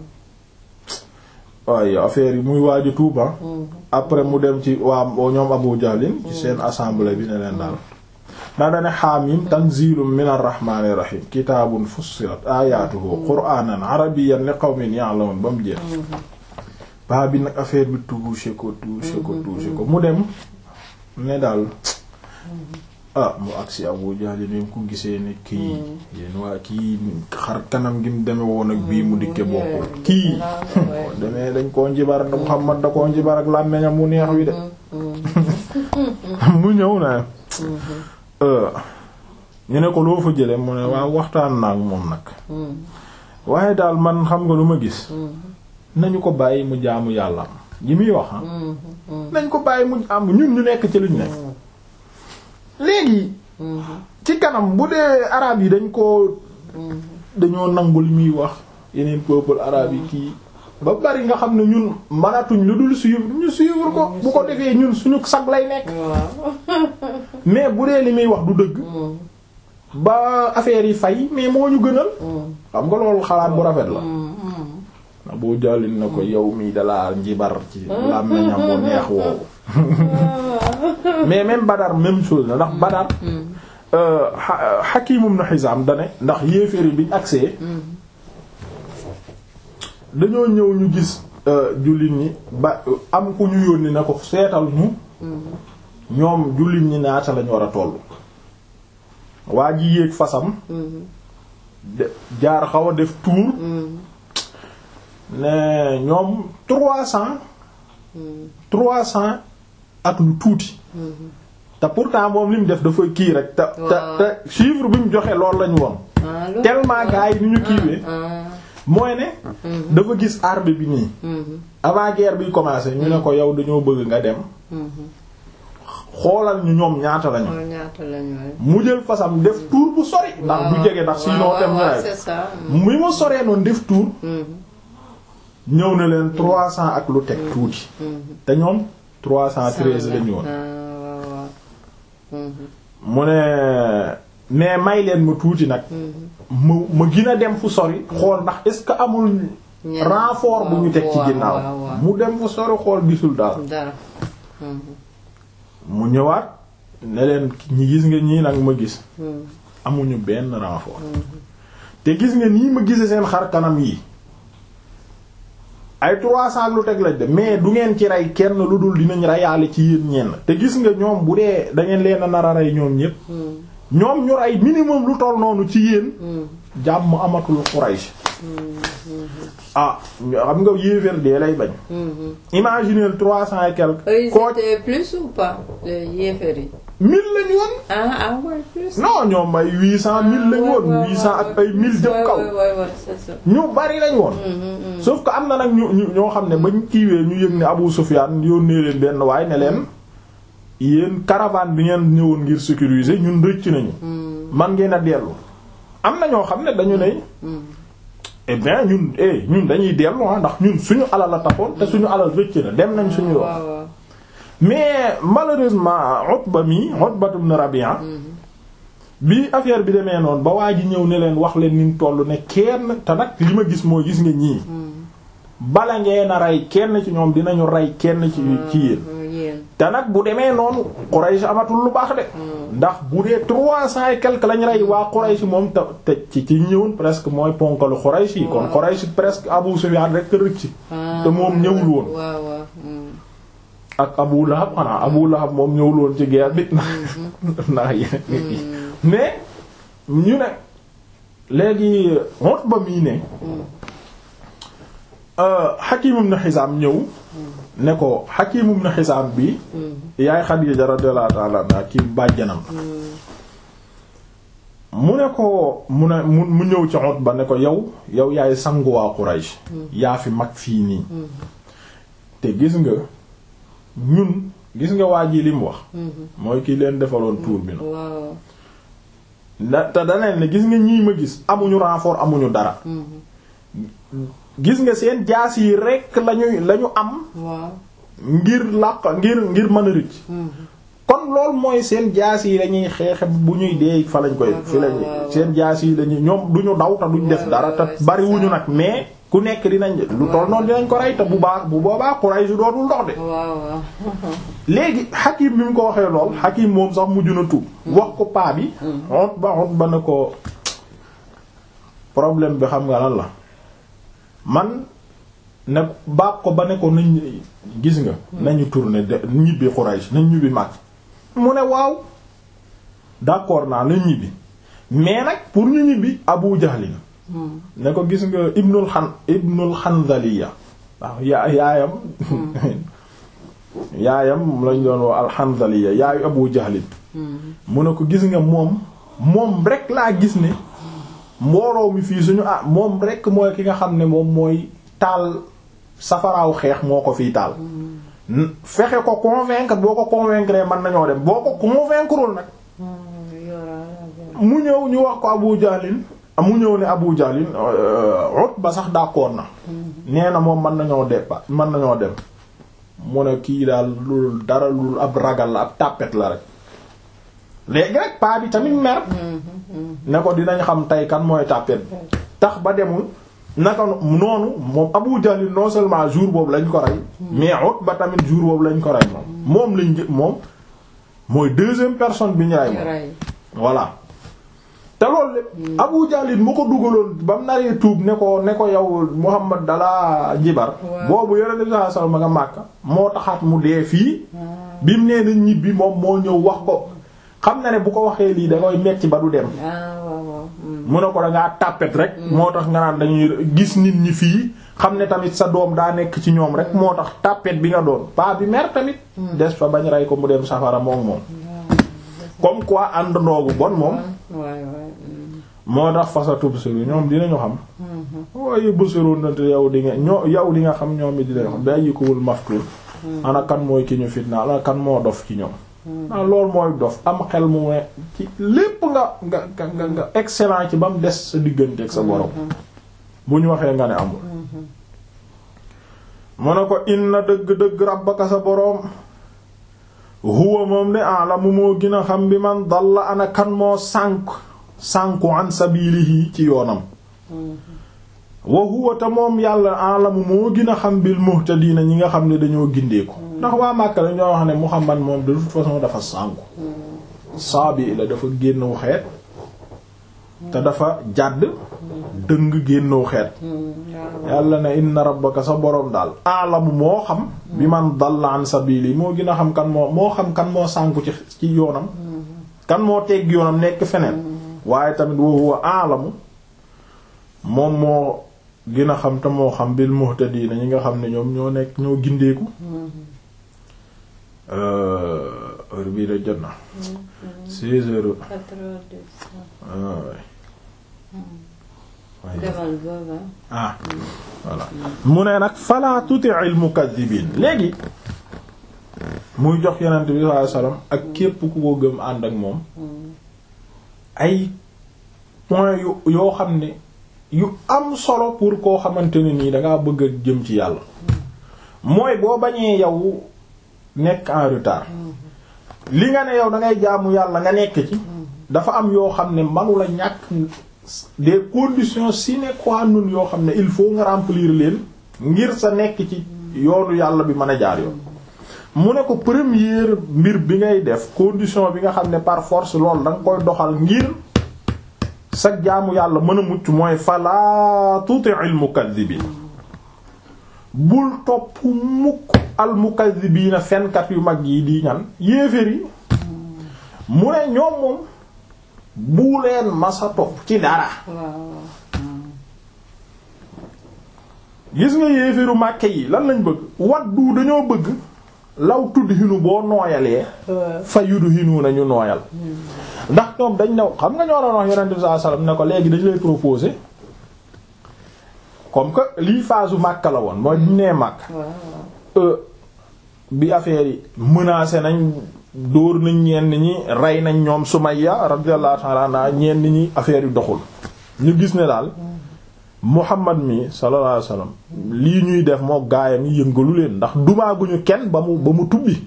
waaye affaire yi muy waaju tuuba après mu dem ci waa ñoom Abu Jahlin ci seen assemblée bi ne leen daal daa dane Hamim tanzilum minar rahmanir rahim kitaabun fussilat ayatuhu qur'anan arabiyyan li qawmin ya'lamun ba mu jeex paa bi nag affaire bi touché ko touché ko touché ko mu dem ne daal ah mu agsi Abu Jahl ni mu ko gisee ne kii yéen waa kii xar kanam gi mu deme woon ak bii mu dikke bokkul kii demee dañ koo njibar Muhammad da koo njibar ak làmmeñam mu neex wi de mu ñëw na ñu ne ko loo fa jële mu ne waaw waxtaan naa ak moom nag waaye daal man xam nga lu ma gis nañu ko bàyyi mu jaamu yàlla ji muy wax nañ ko bàyyi mu am ñun ñu nekk ci luñ nekk léegi ci kanam bu dee araab yi dañ ko dañoo nangu li muy wax yeneen peuple arabe yi kii ba bari nga xam ne ñun mënatuñ lu dul suivre ñu suivre ko bu ko defee ñun suñu sag lay nekk mais bu dee li muy wax du dëgg ba affaire yi fay mais moo ñu gënal xam nga loolu xalaat bu rafet la na boo jàllin na ko yow mii dalaa njibar ci làmmiñam bu neex woowu mais même Badar même chose la ndax Badar Hakim ibn Hizam dane ndax yéeféeri biñ agsee dañoo ñëw ñu gis jullit ñi ba am ku ñu yónni na ko seetal ñu ñoom jullit ñi naata lañ war a tollu waa ji yéeg fasam de jaar xaw a def tour ne ñoom trois cents trois cents ak lu tuuti te pourtant moom li mu def dafa kii rek te te te chiffre bi mu joxe loolu lañu woon tellement gars yi ni ñu kiiwee mooy ne dafa gis armée bi nii avant guerre bi commencé ñu ne ko yow dañoo bëgg nga dem xoolal ñu ñoom ñaata lañu mu jël fasam def tour bu sori ndax du jege ndax sinon dem ñu muy ma soree noonu def tour ñëw na leen trois cents ak lu teg tuuti te ñoom trois cent treize lañu woon mu ne mais may leen ma tuuti nag ma ma gën a dem fu sori xool ndax est-ce que amul renfort bu ñu teg ci ginnaaw mu dem fu sori xool gisul dara mu ñëwaat ne leen ñi gis nga ñii nag ma gis amuñu benn renfort te gis nga nii ma gise seen xar kanam yi ay trois cents lu teg lañ de mais du ngeen ci rey kenn lu dul dinañ reyaale ci yéen ñenn te gis nga ñoom bu dee da ngeen leen a nar a rey ñoom ñépp ñoom ñu rey minimum lu toll noonu ci yéen jàmm amatul Quraysh ah xam nga yéeféer dee lay bañ imaginez trois cents et quelques koo plus ou pas yéeféer yi mille lañu woon ah ah ouais plus non ñoom ay huit cent mille lañu woon huit cent ak ay mille jëm kaw ñu bari lañu woon sauf que am na nag ñu ñu ñoo xam ne bañ kiiwee ñu yëg ne Abu Sufyan yónnee leen benn waaye ne leen yéen caravane bi ngeen ñëwoon ngir sécuriser ñun rëcc nañu man ngeen a dellu am na ñoo xam ne dañu ne eh bien ñun eh ñun dañuy dellu ah ndax ñun suñu alal la taxoon te suñu alal rëcc na dem nañ suñu yoon mais malheureusement Utba mi Utba ibn Rabi'a bi affaire bi demee noonu ba waa ji ñëw ne leen wax leen ni mu toll ne kenn te nag li ma gis mooy gis nga ñii bala ngeen a rey kenn ci ñoom dinañu rey kenn ci ci yéen te nag bu demee noonu Quraysh amatul lu baax de ndax bu dee trois cents et quelques lañ rey waa Quraysh moom te te ci ci ñëwoon presque mooy ponkalu Quraysh yi kon Quraysh presque Abu Sufyan rek rëcc te moom ñëwul woon ak Abu Lahab xanaa Abu Lahab moom ñëwul woon ci guerre bi ndax yéen mais ñu ne léegi Utba mii ne Hakim ibn Hizam ñëw ne ko Hakim ibn Hizam bi yaay Xadiija radiyallahu ta'ala anha ki bàjjanam mu ne ko mu ne mu ñëw ci Utba ne ko yow yow yaay sangu waa Quraysh yaa fi mag fii nii te gis nga ñun gis nga waa ji li mu wax mooy kii leen defaloon tuur bi na te daneen ne gis nga ñii ma gis amuñu renfort amuñu dara gis nga seen jaas yi rekk lañuy lañu am ngir làq ngir ngir mën a rëcc kon loolu mooy seen jaas yi lañuy xeexe bu ñuy dee fa lañ koy fi lañ seen jaas yi lañuy ñoom duñu daw te duñ def dara te bariwuñu nag mais ku nekk dinañ lu toll noonu dinañ ko rey te bu baax bu boobaa Quraysh dootul dox de léegi Hakim bi mu ko waxee lool Hakim moom sax mujj na tuub wax ko paa bi Utba Utba ne ko problème bi xam nga lan la man ne baag ko ba ne ko nañ gis nga nañu tourner de ñibbi Quraysh nañ ñibbi mag mu ne waaw d'accord naa nañ ñibbi mais nag pour ñu ñibbi Abu Jahlin ne ko gis nga ibnul xan ibnul Xanzaliya waaw yaa yaayam yaayam lañ doon woo al-Xanzaliya yaayu Abu Jahlin mu ne ko gis nga moom moom rek laa gis ne mbooloo mi fii suñu ah moom rek mooy ki nga xam ne moom mooy taal safaraaw xeex moo ko fii taal fexe ko convaincre boo ko convaincre mën nañoo dem boo ko convaincreul nag mu ñëw ñu wax ko Abu Jahlin mu ñëw ne Abu Jahlin Utba sax d'accord na nee na moom mën nañoo départ mën nañoo dem mu ne kii daal lu dara lu ab ragal la ab tàppet la rek léegi rek paa bi tamit mer ne ko dinañ xam tey kan mooy tàppet tax ba demul naka noonu moom Abu Jahlin non seulement jour boobu lañ ko rey mais Utba tamit jour boobu lañ ko rey moom moom lañ jë moom mooy deuxième personne bi ñu rey moom voilà te loolu lépp Abu Jahlin mu ko dugaloon ba mu naree tuub ne ko ne ko yow Muhammad dala jibar boobu yore de saa sal ma nga Makka moo taxaat mu dee fii bi mu nee na ñibbi moom moo ñëw wax ko xam na ne bu ko waxee lii da koy metti ba du dem mu ne ko da ngaa tàppet rek moo tax nga naan dañuy gis nit ñi fii xam ne tamit sa doom daa nekk ci ñoom rek moo tax tàppet bi nga doon paa bi mer tamit des fa bañ rey ko mu dem safara moom moom comme quoi ànd ndoogu bon moom moo tax fasa tubsiru ñoom dinañu xam waaye bësiroon na te yow di nga ñoo yow di nga xam ñoom it dinañu xam day yëkkuwul maftul ana kan mooy ki ñu fitna ana kan moo dof ci ñoom ah loolu mooy dof am xel mu ne ci lépp nga nga nga nga excellent ci ba mu des sa diggante ak sa borom bu ñu waxee nga ne amul mu ne ko inna dëgg-dëgg rabbaka sa borom huwa moom ne a'lamu moo gën a xam bi man dalla ana kan moo sànk sànku an sabilihi ci yoonam wa huwa ta moom yàlla alamu moo gën a xam bil muhtadina ñi nga xam ne dañoo gindeeku ndax waa Màkka dañoo wax ne Muhammad moom de toute façon dafa sànku saabi la dafa génnu xeet te dafa jàdd dëng génnu xeet yàlla ne inna rabbaka sa boroom daal alamu moo xam bi man dalla an sabili moo gën a xam kan moo moo xam kan moo sànku ci ci yoonam kan moo tegg yoonam nekk feneen waaye tamit wa huwa alamu moom moo gën a xam te moo xam bil muhtadina ñi nga xam ne ñoom ñoo nekk ñoo gindeeku heure bii da jot na six heures ah voilà mu ne nag fala tuti'il mukaththibin léegi muy jox yonent bi sallallahu alayhi wasallam ak képp ku ko gëm ànd ak moom ay point yu yoo xam ne yu am solo pour koo xamante ne nii dangaa bëgg a jëm ci yàlla mooy boo bañee yow nekk en retard li nga ne yow da ngay jaamu yàlla nga nekk ci dafa am yoo xam ne manu la ñàkk des conditions sine qua non yoo xam ne il faut nga remplir leen ngir sa nekk ci yoonu yàlla bi mën a jaar yoon mu ne ko première mbir bi ngay def condition bi nga xam ne par force loolu da nga koy doxal ngir sa jaamu yàlla mën a mucc mooy fala tuti'il mukaththibin bul topp mukk al mukaththibina fenkat yu mag yi di ñan yéeféer yi mu ne ñoom moom bu leen masa topp ci dara gis nga yéeféeru Màkke yi lan lañ bëgg waddu dañoo bëgg law tudd hinu boo nooyalee fa yudu hinu nañu nooyal ndax ñoom dañ new xam nga ñoo doon wax yonent bi sallallahu alayhi wasallam ne ko léegi dañu lay proposer comme que lii phase u Makka la woon mooy duñ nee Makka bi affaire yi menacé nañ dóor nañ ñenn ñi rey nañ ñoom Sumayya radiyallahu ta'ala anha ñenn ñi affaire yi doxul ñu gis ne daal Muhammad mi sallallahu alayhi wasallam lii ñuy def moo gaayam yi yëngalu leen ndax dumaaguñu kenn ba mu ba mu tubbi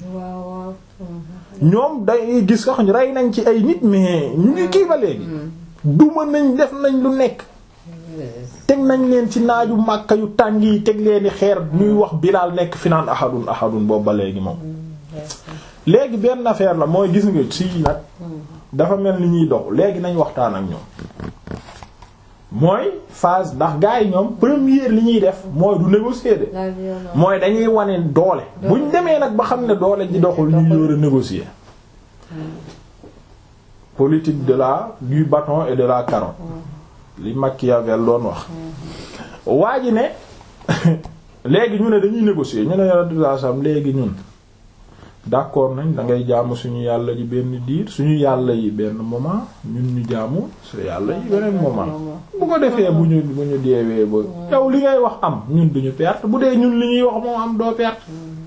ñoom day gis nga xam rey nañ ci ay nit mais ñu ngi kii ba léegi duma nañ def nañ lu nekk teg nañ leen ci naaju Makka yu tàng yi teg leen di xeer ñuy wax Bilaal nekk fi naan ahadun ahadun boobu ba léegi moom léegi benn affaire la mooy gis nga si nag dafa mel ni ñuy dox léegi nañ waxtaan ak ñoom mooy phase ndax gars yi ñoom première li ñuy def mooy du négocier de mooy dañuy wane doole buñ demee nag ba xam ne doole ji doxul ñu yor a négocier politique de la du bâton et de la carotte li Machiavel doon wax waa ji ne léegi ñu ne dañuy négocier ñu ne yàlla sam léegi ñun d'accord nañ da ngay jaamu suñu yàlla ji benn diir suñu yàlla yi benn moment ñun ñu jaamu su yàlla yi beneen moment bu ko defee bu ñu bu ñu deewee ba yow li ngay wax am ñun duñu perte bu dee ñun li ñuy wax moo am doo perte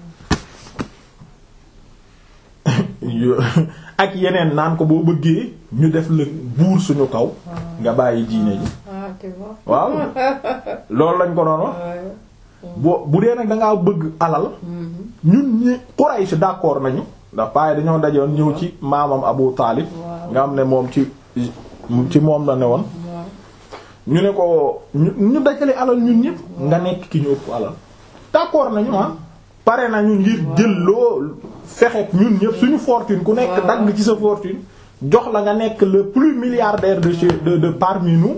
ak yeneen naan ko boo bëggee ñu def la buur suñu kaw nga bàyyi diine ji waaw loolu lañ ko doon wax boo bu dee nag dangaa bëgg alal ñun ñi Quraysh d'accord nañu ndax paay dañoo dajoon ñëw ci maamam Abu Taalib nga xam ne moom ci ci moom la ne woon ñu ne ko ñu dajale alal ñun ñëpp nga nekk ki ñu ëpp alal d'accord nañu ah pare nañu ngir jël loo fexe ñun ñëpp suñu fortune ku nekk dagg ci sa fortune jox la nga nekk le plus milliardaire de chez de de parmi nous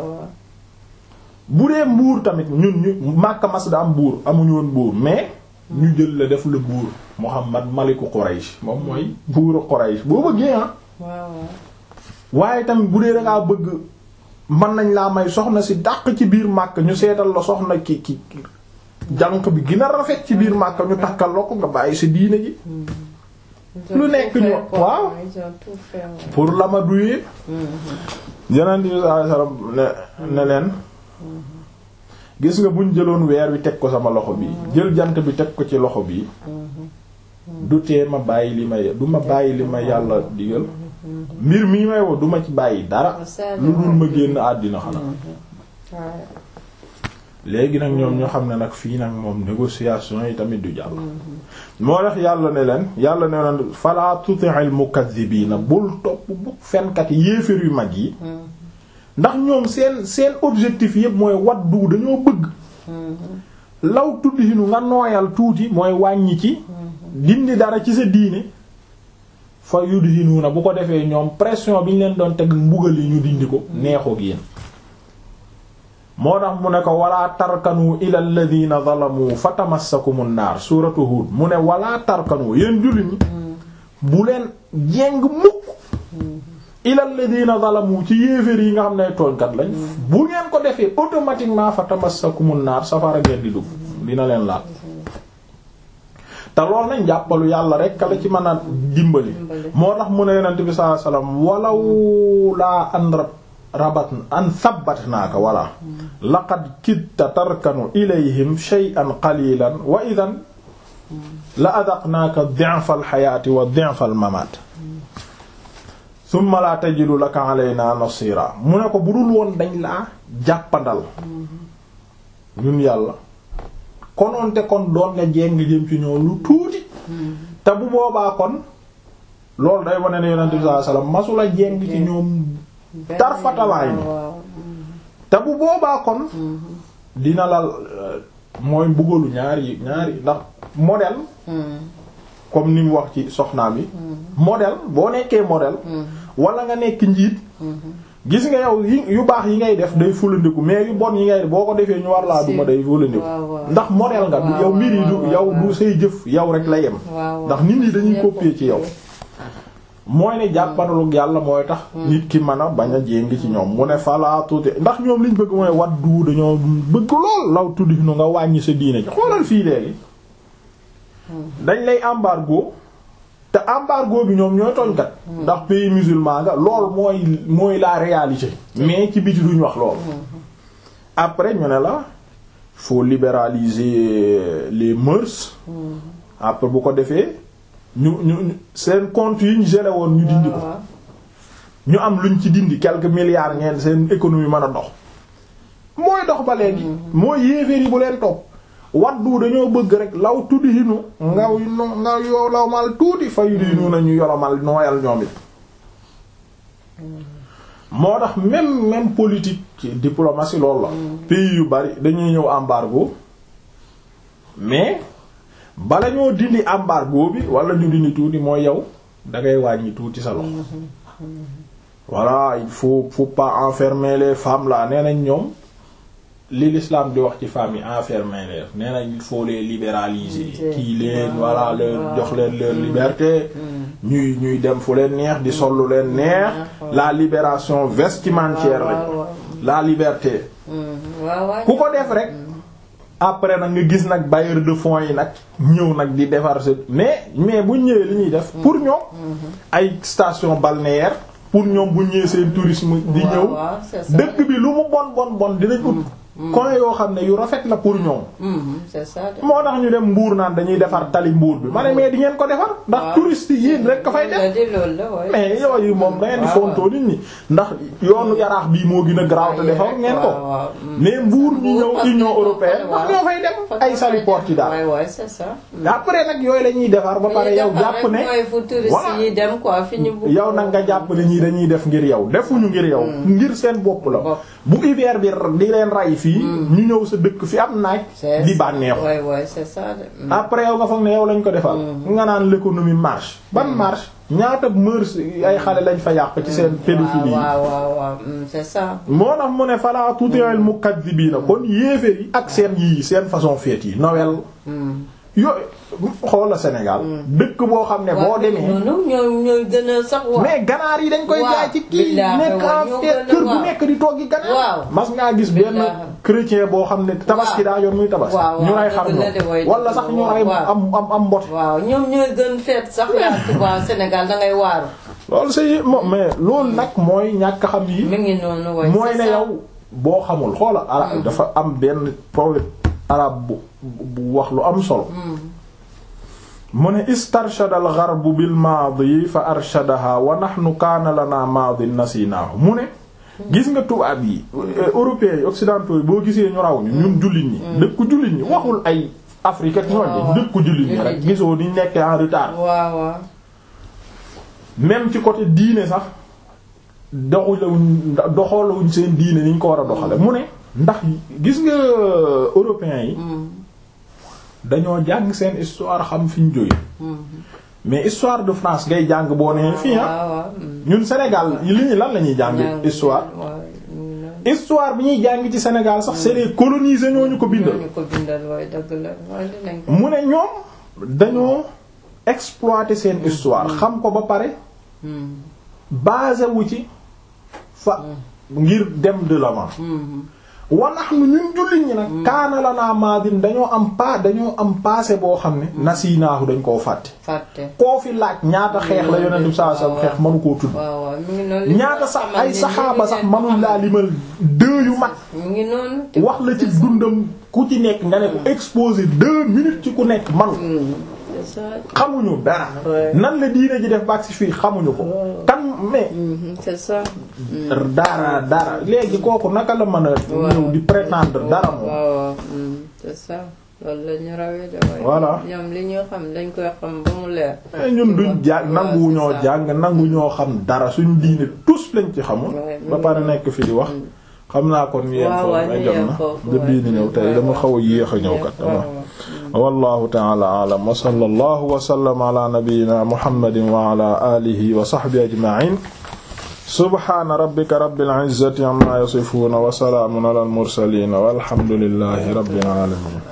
bu dee mbuur tamit ñun ñu Makka mas da am buur amuñu woon buur mais ñu jël la def la buur Muhammad maliku Quraysh moom mooy buuru Quraysh boo bëggee ah waaye tamit bu dee dangaa bëgg mën nañ laa may soxna si dàq ci biir Makka ñu seetal la soxna ki ki jànq bi gën a rafet ci biir Makka ñu takkal la ko nga bàyyi sa diine ji lu nekk ñu waaw pour la ma duyee yeneen di sallam ne ne leen gis nga buñ jëloon weer wi teg ko sama loxo bi jël jant bi teg ko ci loxo bi du tee ma bàyyi li may du ma bàyyi li ma yàlla digal mbir mii may wo du ma ci bàyyi dara lu dul ma génn àddina xanaa léegi nag ñoom ñoo xam ne nag fii nag moom négociation yi tamit du jàll moo tax yàlla ne leen yàlla ne leen fala tuti'il mukaththibina bul topp bu fenkat yéefér yu mag yi ndax ñoom seen seen objectif yëpp mooy waddu dañoo bëgg law tudhinu nga nooyal tuuti mooy wàññi ci dindi dara ci sa diine fa yudhinuna bu ko defee ñoom pression bi ñu leen doon teg mbugal yi ñu dindi ko neexoog yéen moo tax mu ne ko wala tarkanu ila alladhina zalamu fatamassakumun naar suratu Hud mu ne wala tarkanu yéen jullit ñi bu leen jeng mukk ila alladhina zalamu ci yéeféer yi nga xam ne tooñkat lañ bu ngeen ko defee automatiquement fatamassakumun naar safara ngeen di dugg dina leen laal te lool nañ jàppalu yàlla rek la ci mën a dimbali moo tax mu ne yonent bi sallallahu alayhi wasallam walaw laa an rabat an sabbatnaaka wala laqad kidta tarkanu ilayhim shay'an qalilan wa idhan la adaqnaaka di'fa al-hayaati wa di'fa al-mamaat thumma la tajidu laka alaynaa nasiira mu ne ko bu dul woon dañ laa jàppandal ñun yàlla konoonte kon doon nga jéng jëm ci ñoo lu tuuti te bu boobaa kon loolu day wane ne yonent bi sallallahu alayhi wasallam masula jéng ci ñoom tarfatalaay ni te bu boobaa kon dina la mooy mbugalu ñaari ñaari ndax modèle comme ni mu wax ci soxnaa bi modèle boo nekkee modèle wala nga nekk njiit gis nga yow yu baax yi ngay def day fulandiku mais yu bon yi ngay boo ko defee ñu war laa duma day fulandiku ndax modèle nga du yow mbir yi du yow du say jëf yow rek la yem ndax nit ñi dañuy copier ci yow mooy ne jàppandalug yàlla mooy tax nit ki mën a bañ a jéng ci ñoom mu ne falaa tuuti ndax ñoom liñ bëgg mooy waddu dañoo bëgg lool law tuddi nu nga wàññi sa diine ci xoolal fii léegi dañ lay embargo te embargo bi ñoom ñooy tooñkat ndax pays musulman nga lool mooy mooy la réalité mais ci biti duñ wax lool après ñu ne la faut libéraliser les mœurs après bu ko defee ñu ñu seen compte yi ñu gelé woon ñu dindi ko ñu am luñ ci dindi quelques milliards ngeen seen économie mën a dox mooy dox ba léegi mooy yéeféer yi bu leen topp waddu dañoo bëgg rek law tuddi hinu nga nga yoolaw mal tuuti fayu di nu nañu yolomal nooyal ñoom it moo tax même même politique ci diplomatie loolu la pays yu bari dañuy ñëw embargo mais bala ñoo dindi embargo bi wala ñu dindi tuuti mooy yow dangay wàññi tuuti sa loxo voilà il faut faut pas enfermer les femmes là nee nañ ñoom li l'islam di wax ci femmes yi enfermer leen nee nañ il faut les libéraliser kii leen voilà leen jox leen leur liberté ñuy ñuy dem fu leen neex di sollu leen neex la libération vestimentaire rek la liberté ku ko def rek après nag nga gis nag bailleur de fonds yi nag ñëw nag di defar sa mais mais bu ñëwee li ñuy def pour ñoom ay station balnéaire pour ñoom bu ñëwee seen tourisme di ñëw dëkk bi lu mu bon bon bon dinañ ut coin yoo xam ne yu rafet la pour ñoom c'est ça moo tax ñu dem Mbuur naan dañuy defar tali Mbuur bi ma ne mais di ngeen ko defar ndax touristes yi yéen rek ka fay def mais yooyu moom da ngeen di fontoo nit ñi ndax yoonu yaraax bii moo gën a garaaw te defar ngeen ko mais Mbuur ñu ñëw Union européenne wax ñoo fay dem ay sali Portudal après nag yooyu la ñuy defar ba pare yow jàpp ne voilà yow nag nga jàpp ne ñii dañuy def ngir yow defuñu ngir yow ngir seen bopp la bu hiver bi di leen ray fii ñu ñëw sa dëkk fi am naaj di bànneexu après yow nga foog ne yow lañ ko defal nga naan l'économie marche ban marche ñaata mœurs ay xale lañ fa yàq ci seen pédophilie yi c'est ça moo tax mu ne fala tuti'il mukaddibiina kon yéeféer yi ak seen yii seen façon fête yi Noël yooyu xoola Sénégal dëkk boo xam ne boo demee ñoom ñooy gën a sax mais ganaar yi dañ koy jaay ci kii nekk en fait kër bu nekk di toggi ganaar mas ngaa gis benn chrétien boo xam ne tabaski daa yoon muy tabaski ñu ray xar ñoom wala sax ñu ray am am am mbot waaw ñoom ñooy gën feet sax yaa waa Sénégal da ngay waaru loolu c'est mais loolu nag mooy ñàkk xam yi mi ngi noonu mooy ne yow boo xamul xoola arab dafa am benn poète arabe bu bu wax lu am solo mu ne istarshada al gharb bil maadi fa arshadaha wa nahnu kaana lana maadi nasinaahu mu ne gis nga tubaab yi européens yi occidentaux yi boo gisee ñu raw ñu ñun jullit ñi dëkku jullit ñi waxul ay Afrique ak ñooñu dëkku jullit ñi rek gisoo ni nekkee en retard waaw waaw même ci côté diine sax doxalewuñ doxalewuñ seen diine ni ñu ko war a doxale mu ne ndax gis nga européens yi dañoo jàng seen histoire xam fi ñu jóge mais histoire de France ngay jàng boo nee fii ah ñun Sénégal li ñu lan la ñuy jàng histoire histoire bi ñuy jàng ci Sénégal sax c'est les colonisés ñoo ñu ko bindal mu ne ñoom dañoo exploiter seen histoire xam ko ba pare basé wu ci fa ngir dem de l'avant wanax nu ñun jullit ñi nag kaana la naa maadin dañoo am pa dañoo am passé boo xam ne nasinaahu dañ koo fàtte koo fi laaj ñaata xeex la yonent bi sallallahu alayhi wasallam xeex mënu koo tudd ñaata sax ay saxaaba sax mënuñ laa limal deux yu mat wax la ci dundam ku ci nekk nga ne ko exposé deux minutes ci ku nekk manu xamuñu dara nan la diine ji def baax ci fii xamuñu ko kan mais c'est ça dara dara léegi kooku naka la mën a ñëw di prétendre dara moom c'est ça loolu la ñu rawee de voilà ñoom li ñu xam dañ koy xam ba mu leer ñun duñ jàng nangu ñoo jàng nangu ñoo xam dara suñ diine tous lañ ci xamul ba pare nekk fi di wax xam naa kon yéen foofu ay jot na depuis ni ñëw tey dama xaw a yéex a ñëw kat dama wallahu ta'ala a'lam wa sallallahu wa sallama ala nabiyyina muhammadin wa ala alihi wa sahbihi ajma'in subhana rabbika rabbil izzati amma yasifun wa salamun ala al mursalin walhamdulillahi rabbil alamin